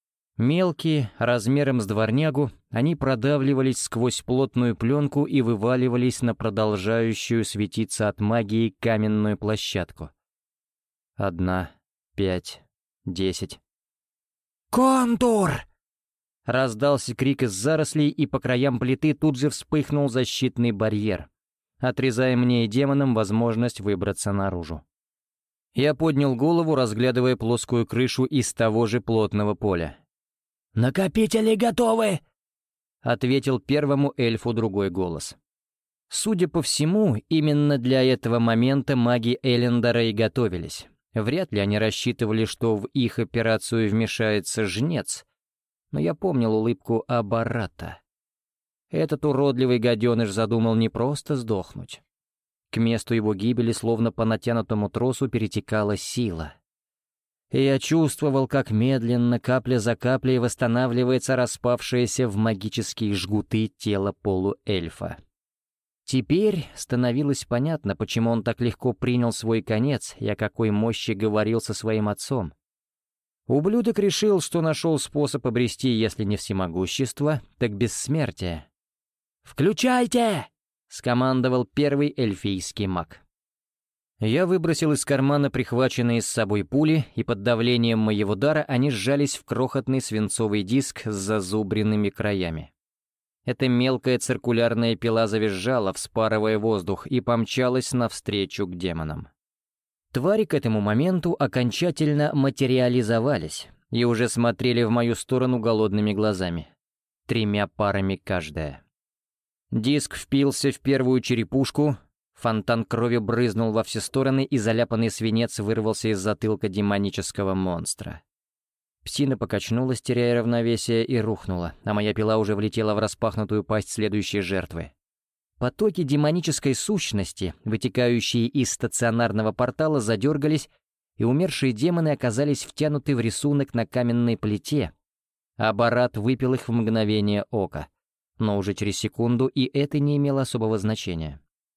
Мелкие, размером с дворнягу, они продавливались сквозь плотную пленку и вываливались на продолжающую светиться от магии каменную площадку. Одна, пять, десять. «Контур!» Раздался крик из зарослей, и по краям плиты тут же вспыхнул защитный барьер, отрезая мне и демонам возможность выбраться наружу. Я поднял голову, разглядывая плоскую крышу из того же плотного поля. «Накопители готовы!» — ответил первому эльфу другой голос. Судя по всему, именно для этого момента маги Элендара и готовились. Вряд ли они рассчитывали, что в их операцию вмешается жнец, но я помнил улыбку Абарата. Этот уродливый гаденыш задумал не просто сдохнуть. К месту его гибели, словно по натянутому тросу, перетекала сила. И я чувствовал, как медленно, капля за каплей, восстанавливается распавшееся в магические жгуты тело полуэльфа. Теперь становилось понятно, почему он так легко принял свой конец и о какой мощи говорил со своим отцом. Ублюдок решил, что нашел способ обрести, если не всемогущество, так бессмертие. «Включайте!» — скомандовал первый эльфийский маг. Я выбросил из кармана прихваченные с собой пули, и под давлением моего дара они сжались в крохотный свинцовый диск с зазубренными краями. Эта мелкая циркулярная пила завизжала, вспарывая воздух, и помчалась навстречу к демонам. Твари к этому моменту окончательно материализовались и уже смотрели в мою сторону голодными глазами, тремя парами каждая. Диск впился в первую черепушку, фонтан крови брызнул во все стороны, и заляпанный свинец вырвался из затылка демонического монстра. Псина покачнулась, теряя равновесие, и рухнула, а моя пила уже влетела в распахнутую пасть следующей жертвы. Потоки демонической сущности, вытекающие из стационарного портала, задергались, и умершие демоны оказались втянуты в рисунок на каменной плите, а Барат выпил их в мгновение ока, но уже через секунду и это не имело особого значения.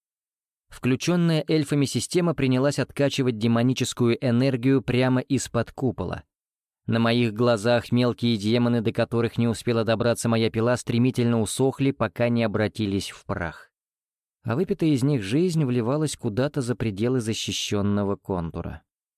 Включенная эльфами система принялась откачивать демоническую энергию прямо из-под купола. На моих глазах мелкие демоны, до которых не успела добраться моя пила, стремительно усохли, пока не обратились в прах. А выпитая из них жизнь вливалась куда-то за пределы защищенного контура.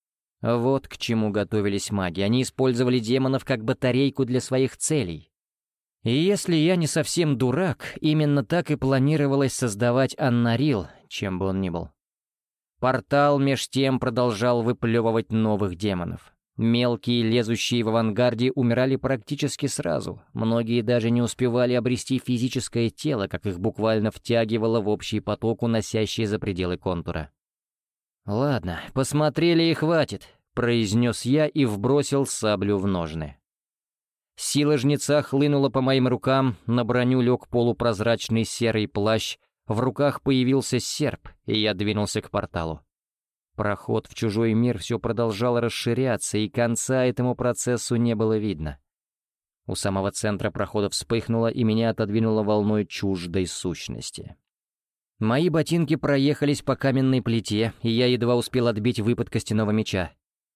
Вот к чему готовились маги. Они использовали демонов как батарейку для своих целей. И если я не совсем дурак, именно так и планировалось создавать Аннарил, чем бы он ни был. Портал меж тем продолжал выплевывать новых демонов. Мелкие, лезущие в авангарде, умирали практически сразу. Многие даже не успевали обрести физическое тело, как их буквально втягивало в общий поток, уносящий за пределы контура. «Ладно, посмотрели и хватит», — произнес я и вбросил саблю в ножны. Сила жнеца хлынула по моим рукам, на броню лег полупрозрачный серый плащ, в руках появился серп, и я двинулся к порталу. Проход в чужой мир все продолжал расширяться, и конца этому процессу не было видно. У самого центра прохода вспыхнуло, и меня отодвинуло волной чуждой сущности. Мои ботинки проехались по каменной плите, и я едва успел отбить выпад костяного меча.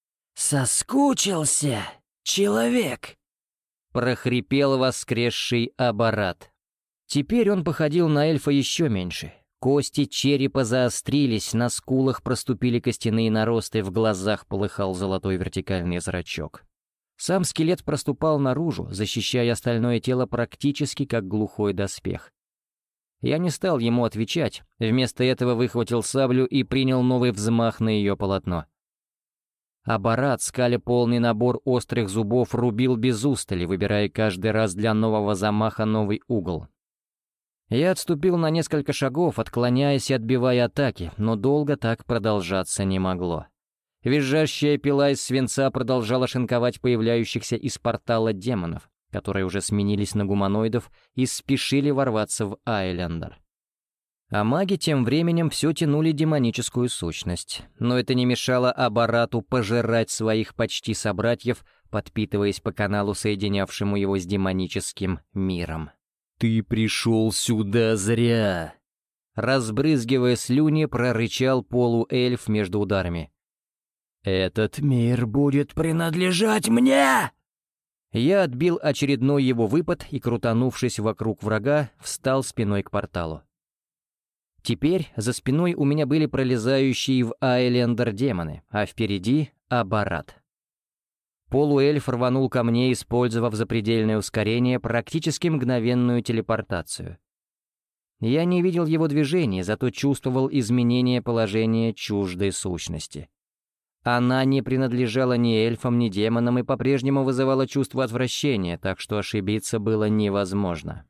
«Соскучился, человек!» — прохрипел воскресший Абарат. Теперь он походил на эльфа еще меньше. Кости черепа заострились, на скулах проступили костяные наросты, в глазах полыхал золотой вертикальный зрачок. Сам скелет проступал наружу, защищая остальное тело практически как глухой доспех. Я не стал ему отвечать, вместо этого выхватил саблю и принял новый взмах на ее полотно. Абарат, скаля полный набор острых зубов, рубил без устали, выбирая каждый раз для нового замаха новый угол. Я отступил на несколько шагов, отклоняясь и отбивая атаки, но долго так продолжаться не могло. Визжащая пила из свинца продолжала шинковать появляющихся из портала демонов, которые уже сменились на гуманоидов и спешили ворваться в Айлендер. А маги тем временем все тянули демоническую сущность, но это не мешало Абарату пожирать своих почти собратьев, подпитываясь по каналу, соединявшему его с демоническим миром. «Ты пришел сюда зря!» Разбрызгивая слюни, прорычал полуэльф между ударами. «Этот мир будет принадлежать мне!» Я отбил очередной его выпад и, крутанувшись вокруг врага, встал спиной к порталу. Теперь за спиной у меня были пролезающие в Айлендер демоны, а впереди — Абарат. Полуэльф рванул ко мне, использовав запредельное ускорение, практически мгновенную телепортацию. Я не видел его движений, зато чувствовал изменение положения чуждой сущности. Она не принадлежала ни эльфам, ни демонам и по-прежнему вызывала чувство отвращения, так что ошибиться было невозможно.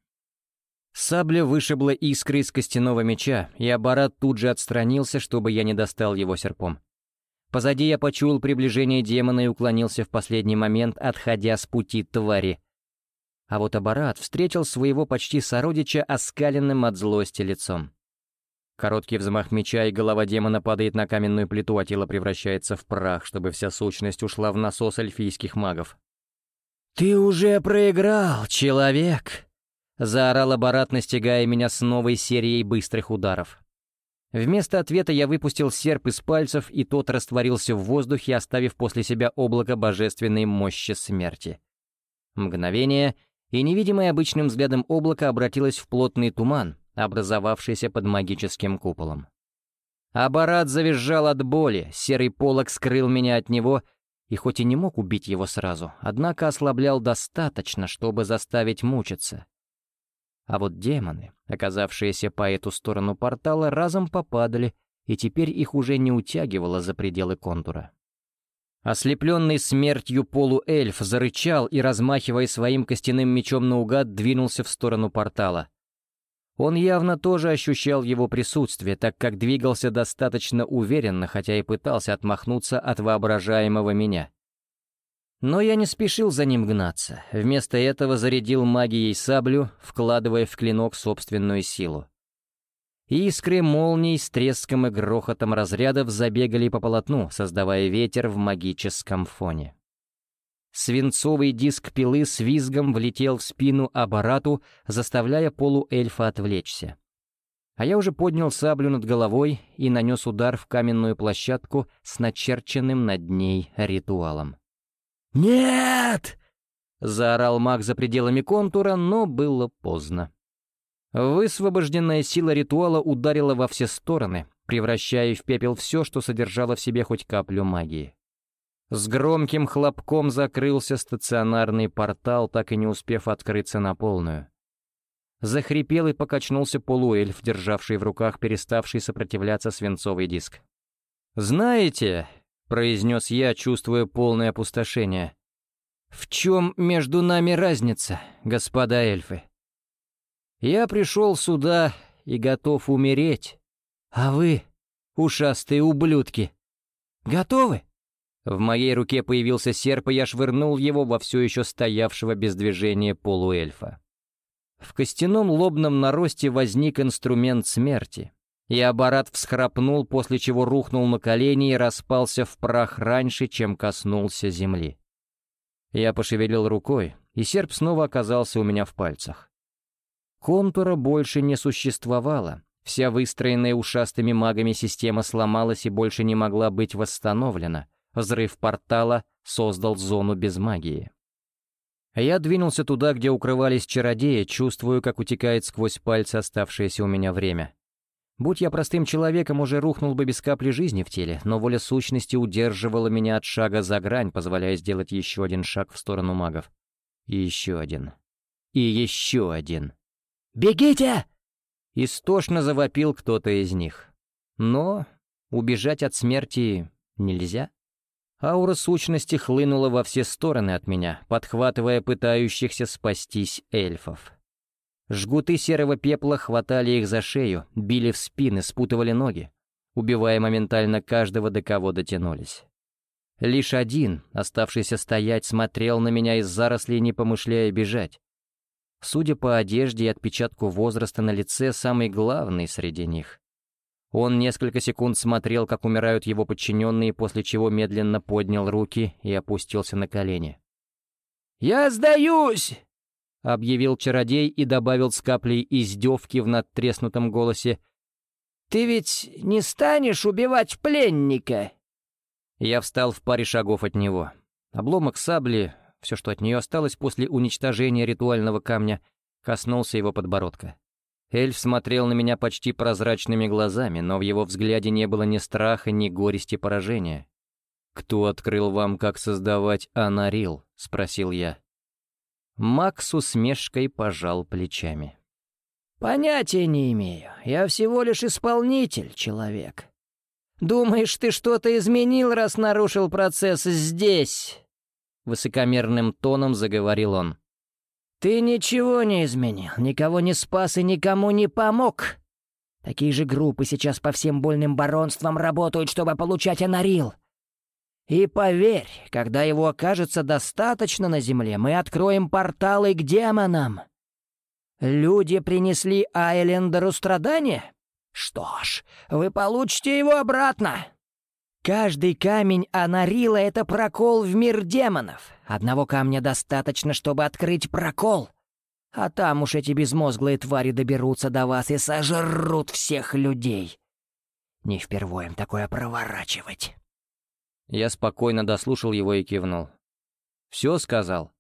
Сабля вышибла искры из костяного меча, и Абарат тут же отстранился, чтобы я не достал его серпом. Позади я почуял приближение демона и уклонился в последний момент, отходя с пути твари. А вот Абарат встретил своего почти сородича оскаленным от злости лицом. Короткий взмах меча, и голова демона падает на каменную плиту, а тело превращается в прах, чтобы вся сущность ушла в насос эльфийских магов. «Ты уже проиграл, человек!» — заорал Абарат, настигая меня с новой серией быстрых ударов. Вместо ответа я выпустил серп из пальцев, и тот растворился в воздухе, оставив после себя облако божественной мощи смерти. Мгновение, и невидимое обычным взглядом облако обратилось в плотный туман, образовавшийся под магическим куполом. Абарат завизжал от боли, серый полог скрыл меня от него, и хоть и не мог убить его сразу, однако ослаблял достаточно, чтобы заставить мучиться. А вот демоны, оказавшиеся по эту сторону портала, разом попадали, и теперь их уже не утягивало за пределы контура. Ослепленный смертью полуэльф зарычал и, размахивая своим костяным мечом наугад, двинулся в сторону портала. Он явно тоже ощущал его присутствие, так как двигался достаточно уверенно, хотя и пытался отмахнуться от воображаемого меня. Но я не спешил за ним гнаться, вместо этого зарядил магией саблю, вкладывая в клинок собственную силу. Искры молний с треском и грохотом разрядов забегали по полотну, создавая ветер в магическом фоне. Свинцовый диск пилы с визгом влетел в спину Абарату, заставляя полуэльфа отвлечься. А я уже поднял саблю над головой и нанес удар в каменную площадку с начерченным над ней ритуалом. «Нет!» — заорал маг за пределами контура, но было поздно. Высвобожденная сила ритуала ударила во все стороны, превращая в пепел все, что содержало в себе хоть каплю магии. С громким хлопком закрылся стационарный портал, так и не успев открыться на полную. Захрипел и покачнулся полуэльф, державший в руках переставший сопротивляться свинцовый диск. «Знаете...» — произнес я, чувствуя полное опустошение. «В чем между нами разница, господа эльфы? Я пришел сюда и готов умереть, а вы, ушастые ублюдки, готовы?» В моей руке появился серп, и я швырнул его во все еще стоявшего без движения полуэльфа. В костяном лобном наросте возник инструмент смерти, и Абарат всхрапнул, после чего рухнул на колени и распался в прах раньше, чем коснулся земли. Я пошевелил рукой, и серп снова оказался у меня в пальцах. Контура больше не существовало, вся выстроенная ушастыми магами система сломалась и больше не могла быть восстановлена. Взрыв портала создал зону без магии. Я двинулся туда, где укрывались чародеи, чувствую, как утекает сквозь пальцы оставшееся у меня время. Будь я простым человеком, уже рухнул бы без капли жизни в теле, но воля сущности удерживала меня от шага за грань, позволяя сделать еще один шаг в сторону магов. И еще один. И еще один. «Бегите!» Истошно завопил кто-то из них. Но убежать от смерти нельзя. Аура сущности хлынула во все стороны от меня, подхватывая пытающихся спастись эльфов. Жгуты серого пепла хватали их за шею, били в спины, спутывали ноги, убивая моментально каждого, до кого дотянулись. Лишь один, оставшийся стоять, смотрел на меня из зарослей, не помышляя бежать. Судя по одежде и отпечатку возраста на лице, самый главный среди них. Он несколько секунд смотрел, как умирают его подчиненные, после чего медленно поднял руки и опустился на колени. «Я сдаюсь!» — объявил чародей и добавил с каплей издевки в надтреснутом голосе. «Ты ведь не станешь убивать пленника?» Я встал в паре шагов от него. Обломок сабли, все, что от нее осталось после уничтожения ритуального камня, коснулся его подбородка. Эльф смотрел на меня почти прозрачными глазами, но в его взгляде не было ни страха, ни горести поражения. «Кто открыл вам, как создавать Анарил?» — спросил я. Маг с усмешкой пожал плечами. «Понятия не имею. Я всего лишь исполнитель, человек. Думаешь, ты что-то изменил, раз нарушил процесс здесь?» Высокомерным тоном заговорил он. «Ты ничего не изменил, никого не спас и никому не помог. Такие же группы сейчас по всем больным баронствам работают, чтобы получать Анарил. И поверь, когда его окажется достаточно на земле, мы откроем порталы к демонам. Люди принесли Айлендеру страдания? Что ж, вы получите его обратно. Каждый камень Анарила — это прокол в мир демонов. Одного камня достаточно, чтобы открыть прокол. А там уж эти безмозглые твари доберутся до вас и сожрут всех людей. Не впервые им такое проворачивать». Я спокойно дослушал его и кивнул. «Все сказал?»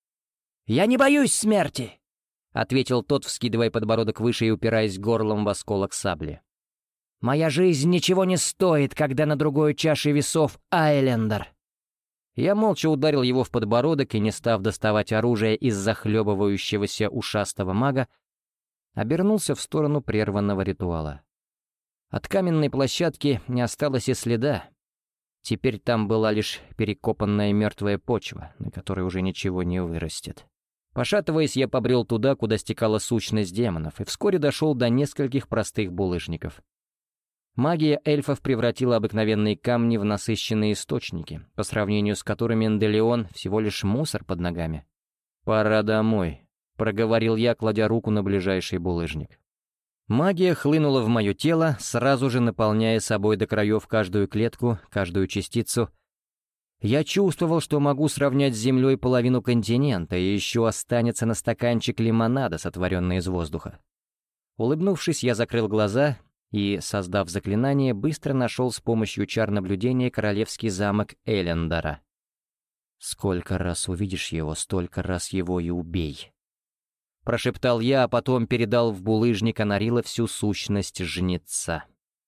«Я не боюсь смерти», — ответил тот, вскидывая подбородок выше и упираясь горлом в осколок сабли. «Моя жизнь ничего не стоит, когда на другой чаше весов Айлендер». Я молча ударил его в подбородок и, не став доставать оружие из захлебывающегося ушастого мага, обернулся в сторону прерванного ритуала. От каменной площадки не осталось и следа. Теперь там была лишь перекопанная мертвая почва, на которой уже ничего не вырастет. Пошатываясь, я побрел туда, куда стекала сущность демонов, и вскоре дошел до нескольких простых булыжников. Магия эльфов превратила обыкновенные камни в насыщенные источники, по сравнению с которыми Энделион всего лишь мусор под ногами. «Пора домой», — проговорил я, кладя руку на ближайший булыжник. Магия хлынула в мое тело, сразу же наполняя собой до краев каждую клетку, каждую частицу. Я чувствовал, что могу сравнять с землей половину континента, и еще останется на стаканчик лимонада, сотворенный из воздуха. Улыбнувшись, я закрыл глаза и, создав заклинание, быстро нашел с помощью чар наблюдения королевский замок Элендара. «Сколько раз увидишь его, столько раз его и убей», — прошептал я, а потом передал в булыжник Анарила всю сущность жнеца.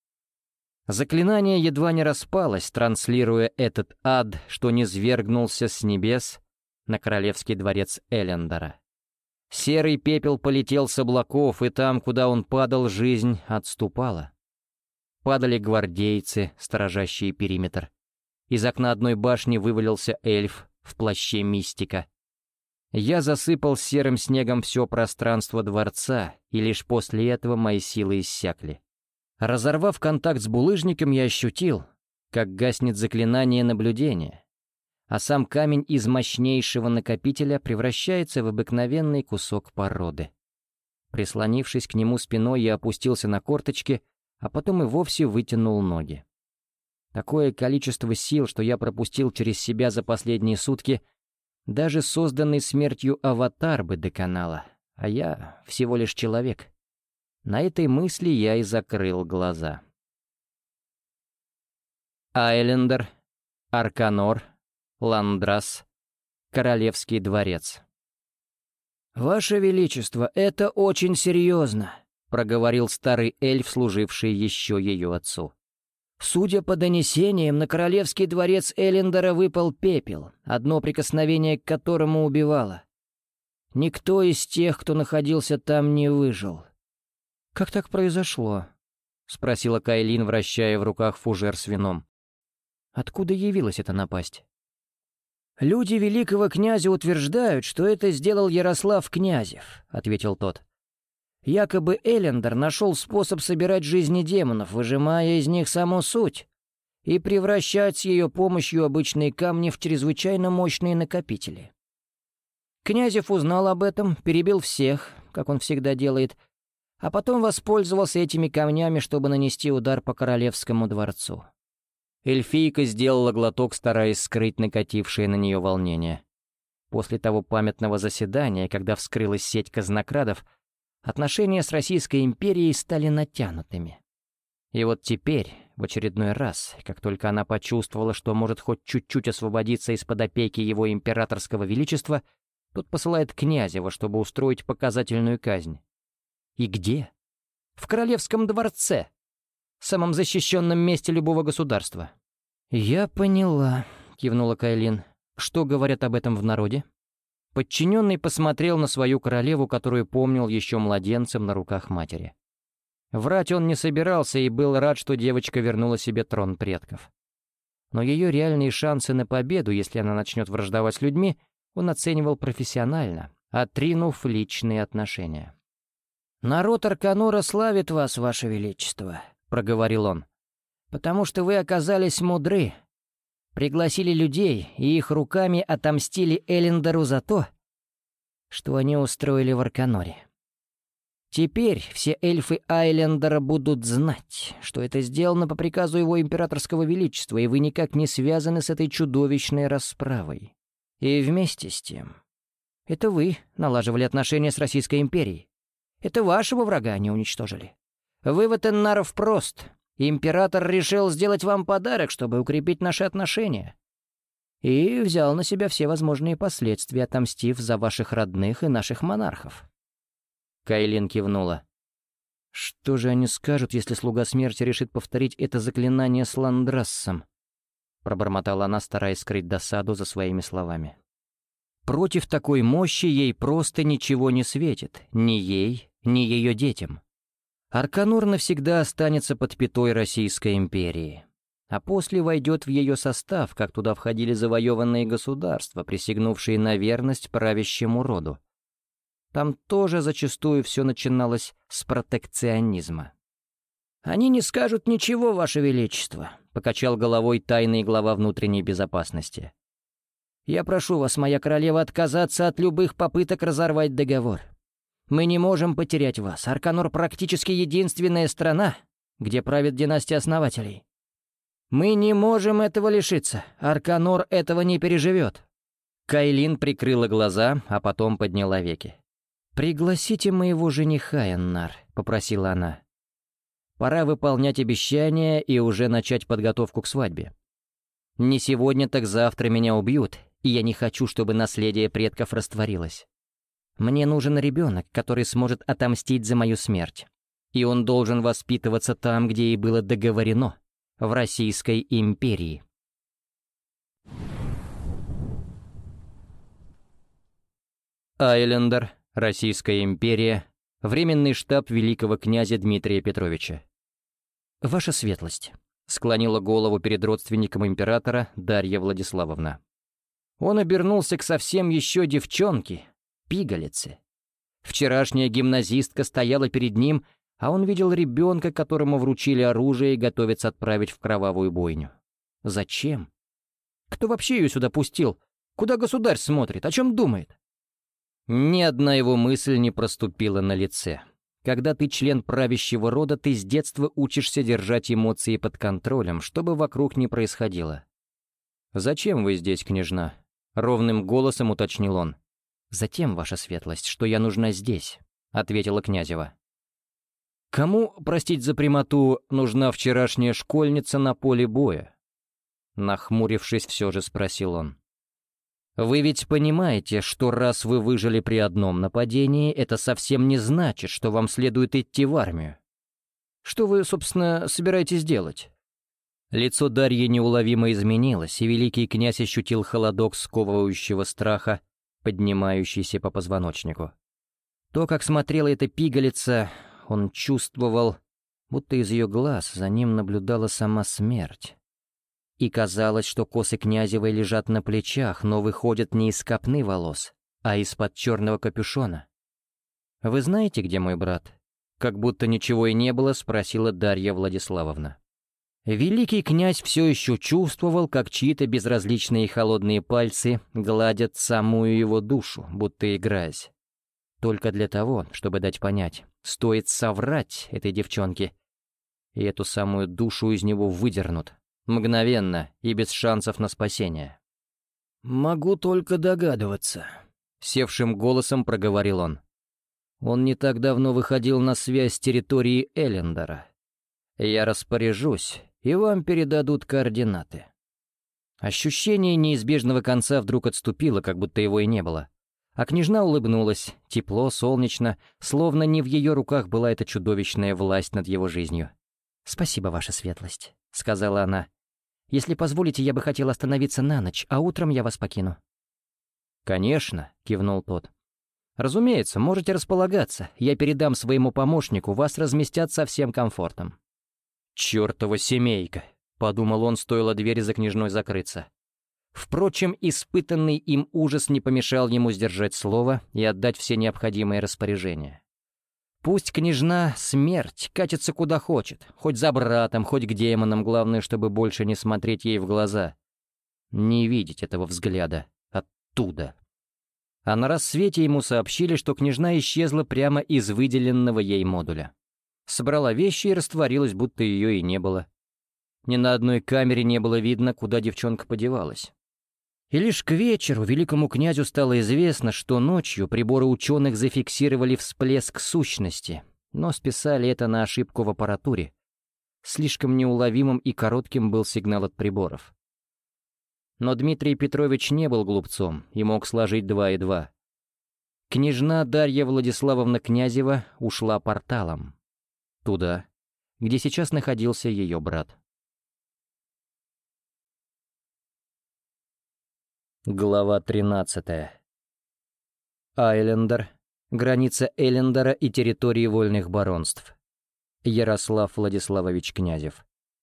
Заклинание едва не распалось, транслируя этот ад, что низвергнулся с небес на королевский дворец Элендара. Серый пепел полетел с облаков, и там, куда он падал, жизнь отступала. Падали гвардейцы, сторожащие периметр. Из окна одной башни вывалился эльф в плаще мистика. Я засыпал серым снегом все пространство дворца, и лишь после этого мои силы иссякли. Разорвав контакт с булыжником, я ощутил, как гаснет заклинание наблюдения, а сам камень из мощнейшего накопителя превращается в обыкновенный кусок породы. Прислонившись к нему спиной, я опустился на корточки, а потом и вовсе вытянул ноги. Такое количество сил, что я пропустил через себя за последние сутки, даже созданный смертью аватар бы доконало, а я всего лишь человек. На этой мысли я и закрыл глаза. Айлендер, Арканор, Ландрас, Королевский дворец. «Ваше Величество, это очень серьезно», — проговорил старый эльф, служивший еще ее отцу. «Судя по донесениям, на Королевский дворец Эллендера выпал пепел, одно прикосновение к которому убивало. Никто из тех, кто находился там, не выжил». «Как так произошло?» — спросила Кайлин, вращая в руках фужер с вином. «Откуда явилась эта напасть?» «Люди великого князя утверждают, что это сделал Ярослав Князев», — ответил тот. «Якобы Эллендер нашел способ собирать жизни демонов, выжимая из них саму суть, и превращать с ее помощью обычные камни в чрезвычайно мощные накопители. Князев узнал об этом, перебил всех, как он всегда делает, а потом воспользовался этими камнями, чтобы нанести удар по королевскому дворцу». Эльфийка сделала глоток, стараясь скрыть накатившее на нее волнение. После того памятного заседания, когда вскрылась сеть казнокрадов, отношения с Российской империей стали натянутыми. И вот теперь, в очередной раз, как только она почувствовала, что может хоть чуть-чуть освободиться из-под опеки его императорского величества, тот посылает Князева, чтобы устроить показательную казнь. И где? В Королевском дворце, самом защищенном месте любого государства. «Я поняла», — кивнула Кайлин. «Что говорят об этом в народе?» Подчиненный посмотрел на свою королеву, которую помнил еще младенцем на руках матери. Врать он не собирался и был рад, что девочка вернула себе трон предков. Но ее реальные шансы на победу, если она начнет враждовать с людьми, он оценивал профессионально, отринув личные отношения. «Народ Арканора славит вас, Ваше Величество», — проговорил он, — «потому что вы оказались мудры, пригласили людей и их руками отомстили Эллендеру за то, что они устроили в Арканоре. Теперь все эльфы Айлендера будут знать, что это сделано по приказу его императорского величества, и вы никак не связаны с этой чудовищной расправой. И вместе с тем, это вы налаживали отношения с Российской империей. Это вашего врага они уничтожили. Вывод Эннаров прост. Император решил сделать вам подарок, чтобы укрепить наши отношения. И взял на себя все возможные последствия, отомстив за ваших родных и наших монархов». Кайлин кивнула. «Что же они скажут, если слуга смерти решит повторить это заклинание с Ландрассом?» Пробормотала она, стараясь скрыть досаду за своими словами. «Против такой мощи ей просто ничего не светит, ни ей, ни ее детям. Арканор навсегда останется под пятой Российской империи, а после войдет в ее состав, как туда входили завоеванные государства, присягнувшие на верность правящему роду. Там тоже зачастую все начиналось с протекционизма». «Они не скажут ничего, Ваше Величество», — покачал головой тайный глава внутренней безопасности. «Я прошу вас, моя королева, отказаться от любых попыток разорвать договор. Мы не можем потерять вас. Арканор практически единственная страна, где правит династия основателей. Мы не можем этого лишиться. Арканор этого не переживет». Кайлин прикрыла глаза, а потом подняла веки. «Пригласите моего жениха, Эннар», — попросила она. «Пора выполнять обещания и уже начать подготовку к свадьбе. Не сегодня, так завтра меня убьют, и я не хочу, чтобы наследие предков растворилось. Мне нужен ребенок, который сможет отомстить за мою смерть. И он должен воспитываться там, где и было договорено, в Российской империи». Айлендер, Российская империя, временный штаб великого князя Дмитрия Петровича. «Ваша светлость», — склонила голову перед родственником императора Дарья Владиславовна. Он обернулся к совсем еще девчонке, пигалице. Вчерашняя гимназистка стояла перед ним, а он видел ребенка, которому вручили оружие и готовится отправить в кровавую бойню. Зачем? Кто вообще ее сюда пустил? Куда государь смотрит? О чем думает? Ни одна его мысль не проступила на лице. Когда ты член правящего рода, ты с детства учишься держать эмоции под контролем, что бы вокруг ни происходило. «Зачем вы здесь, княжна?» — ровным голосом уточнил он. «Затем, ваша светлость, что я нужна здесь», — ответила Князева. «Кому, простить за прямоту, нужна вчерашняя школьница на поле боя?» Нахмурившись, все же спросил он. «Вы ведь понимаете, что раз вы выжили при одном нападении, это совсем не значит, что вам следует идти в армию. Что вы, собственно, собираетесь делать?» Лицо Дарьи неуловимо изменилось, и великий князь ощутил холодок сковывающего страха, поднимающийся по позвоночнику. То, как смотрела эта пигалица, он чувствовал, будто из ее глаз за ним наблюдала сама смерть. И казалось, что косы Князевой лежат на плечах, но выходят не из копны волос, а из-под черного капюшона. «Вы знаете, где мой брат?» Как будто ничего и не было, спросила Дарья Владиславовна. Великий князь все еще чувствовал, как чьи-то безразличные холодные пальцы гладят самую его душу, будто играясь. Только для того, чтобы дать понять, стоит соврать этой девчонке, и эту самую душу из него выдернут. Мгновенно и без шансов на спасение. «Могу только догадываться», — севшим голосом проговорил он. Он не так давно выходил на связь с территории Эллендора. Я распоряжусь, и вам передадут координаты. Ощущение неизбежного конца вдруг отступило, как будто его и не было. А княжна улыбнулась, тепло, солнечно, словно не в ее руках была эта чудовищная власть над его жизнью. «Спасибо, ваша светлость», — сказала она. «Если позволите, я бы хотел остановиться на ночь, а утром я вас покину». «Конечно», — кивнул тот. «Разумеется, можете располагаться. Я передам своему помощнику, вас разместят со всем комфортом». «Чёртова семейка», — подумал он, стоило двери за княжной закрыться. Впрочем, испытанный им ужас не помешал ему сдержать слово и отдать все необходимые распоряжения. Пусть княжна смерть катится куда хочет, хоть за братом, хоть к демонам, главное, чтобы больше не смотреть ей в глаза. Не видеть этого взгляда оттуда. А на рассвете ему сообщили, что княжна исчезла прямо из выделенного ей модуля. Собрала вещи и растворилась, будто ее и не было. Ни на одной камере не было видно, куда девчонка подевалась. И лишь к вечеру великому князю стало известно, что ночью приборы ученых зафиксировали всплеск сущности, но списали это на ошибку в аппаратуре. Слишком неуловимым и коротким был сигнал от приборов. Но Дмитрий Петрович не был глупцом и мог сложить два и два. Княжна Дарья Владиславовна Князева ушла порталом. Туда, где сейчас находился ее брат. Глава тринадцатая. Айлендер. Граница Эллендора и территории вольных баронств. Ярослав Владиславович Князев.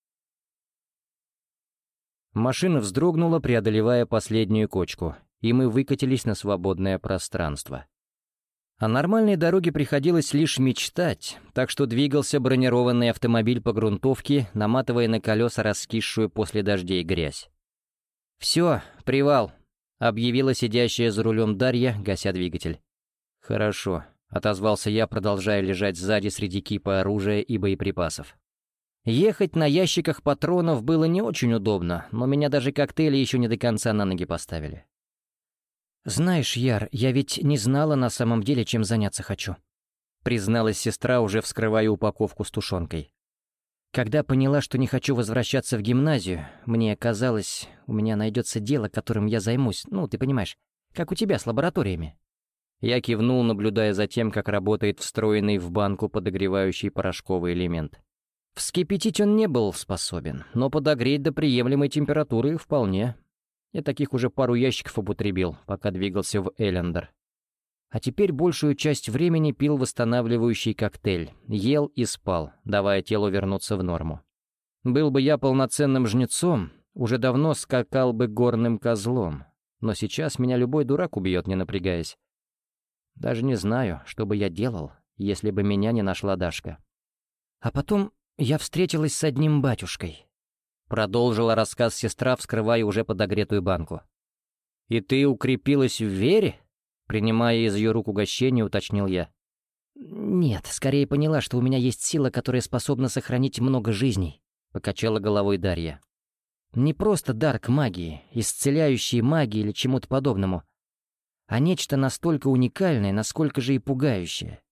Машина вздрогнула, преодолевая последнюю кочку, и мы выкатились на свободное пространство. О нормальной дороге приходилось лишь мечтать, так что двигался бронированный автомобиль по грунтовке, наматывая на колеса раскисшую после дождей грязь. «Все, привал», — объявила сидящая за рулем Дарья, гася двигатель. «Хорошо», — отозвался я, продолжая лежать сзади среди кипа оружия и боеприпасов. Ехать на ящиках патронов было не очень удобно, но меня даже коктейли еще не до конца на ноги поставили. «Знаешь, Яр, я ведь не знала на самом деле, чем заняться хочу», — призналась сестра, уже вскрывая упаковку с тушенкой. «Когда поняла, что не хочу возвращаться в гимназию, мне казалось, у меня найдется дело, которым я займусь, ну, ты понимаешь, как у тебя с лабораториями». Я кивнул, наблюдая за тем, как работает встроенный в банку подогревающий порошковый элемент. Вскипятить он не был способен, но подогреть до приемлемой температуры вполне. Я таких уже пару ящиков употребил, пока двигался в Эллендор. А теперь большую часть времени пил восстанавливающий коктейль, ел и спал, давая телу вернуться в норму. Был бы я полноценным жнецом, уже давно скакал бы горным козлом, но сейчас меня любой дурак убьет, не напрягаясь. Даже не знаю, что бы я делал, если бы меня не нашла Дашка. А потом я встретилась с одним батюшкой. Продолжила рассказ сестра, вскрывая уже подогретую банку. «И ты укрепилась в вере?» Принимая из ее рук угощение, уточнил я. «Нет, скорее поняла, что у меня есть сила, которая способна сохранить много жизней», — покачала головой Дарья. «Не просто дар к магии, исцеляющей магии или чему-то подобному, а нечто настолько уникальное, насколько же и пугающее.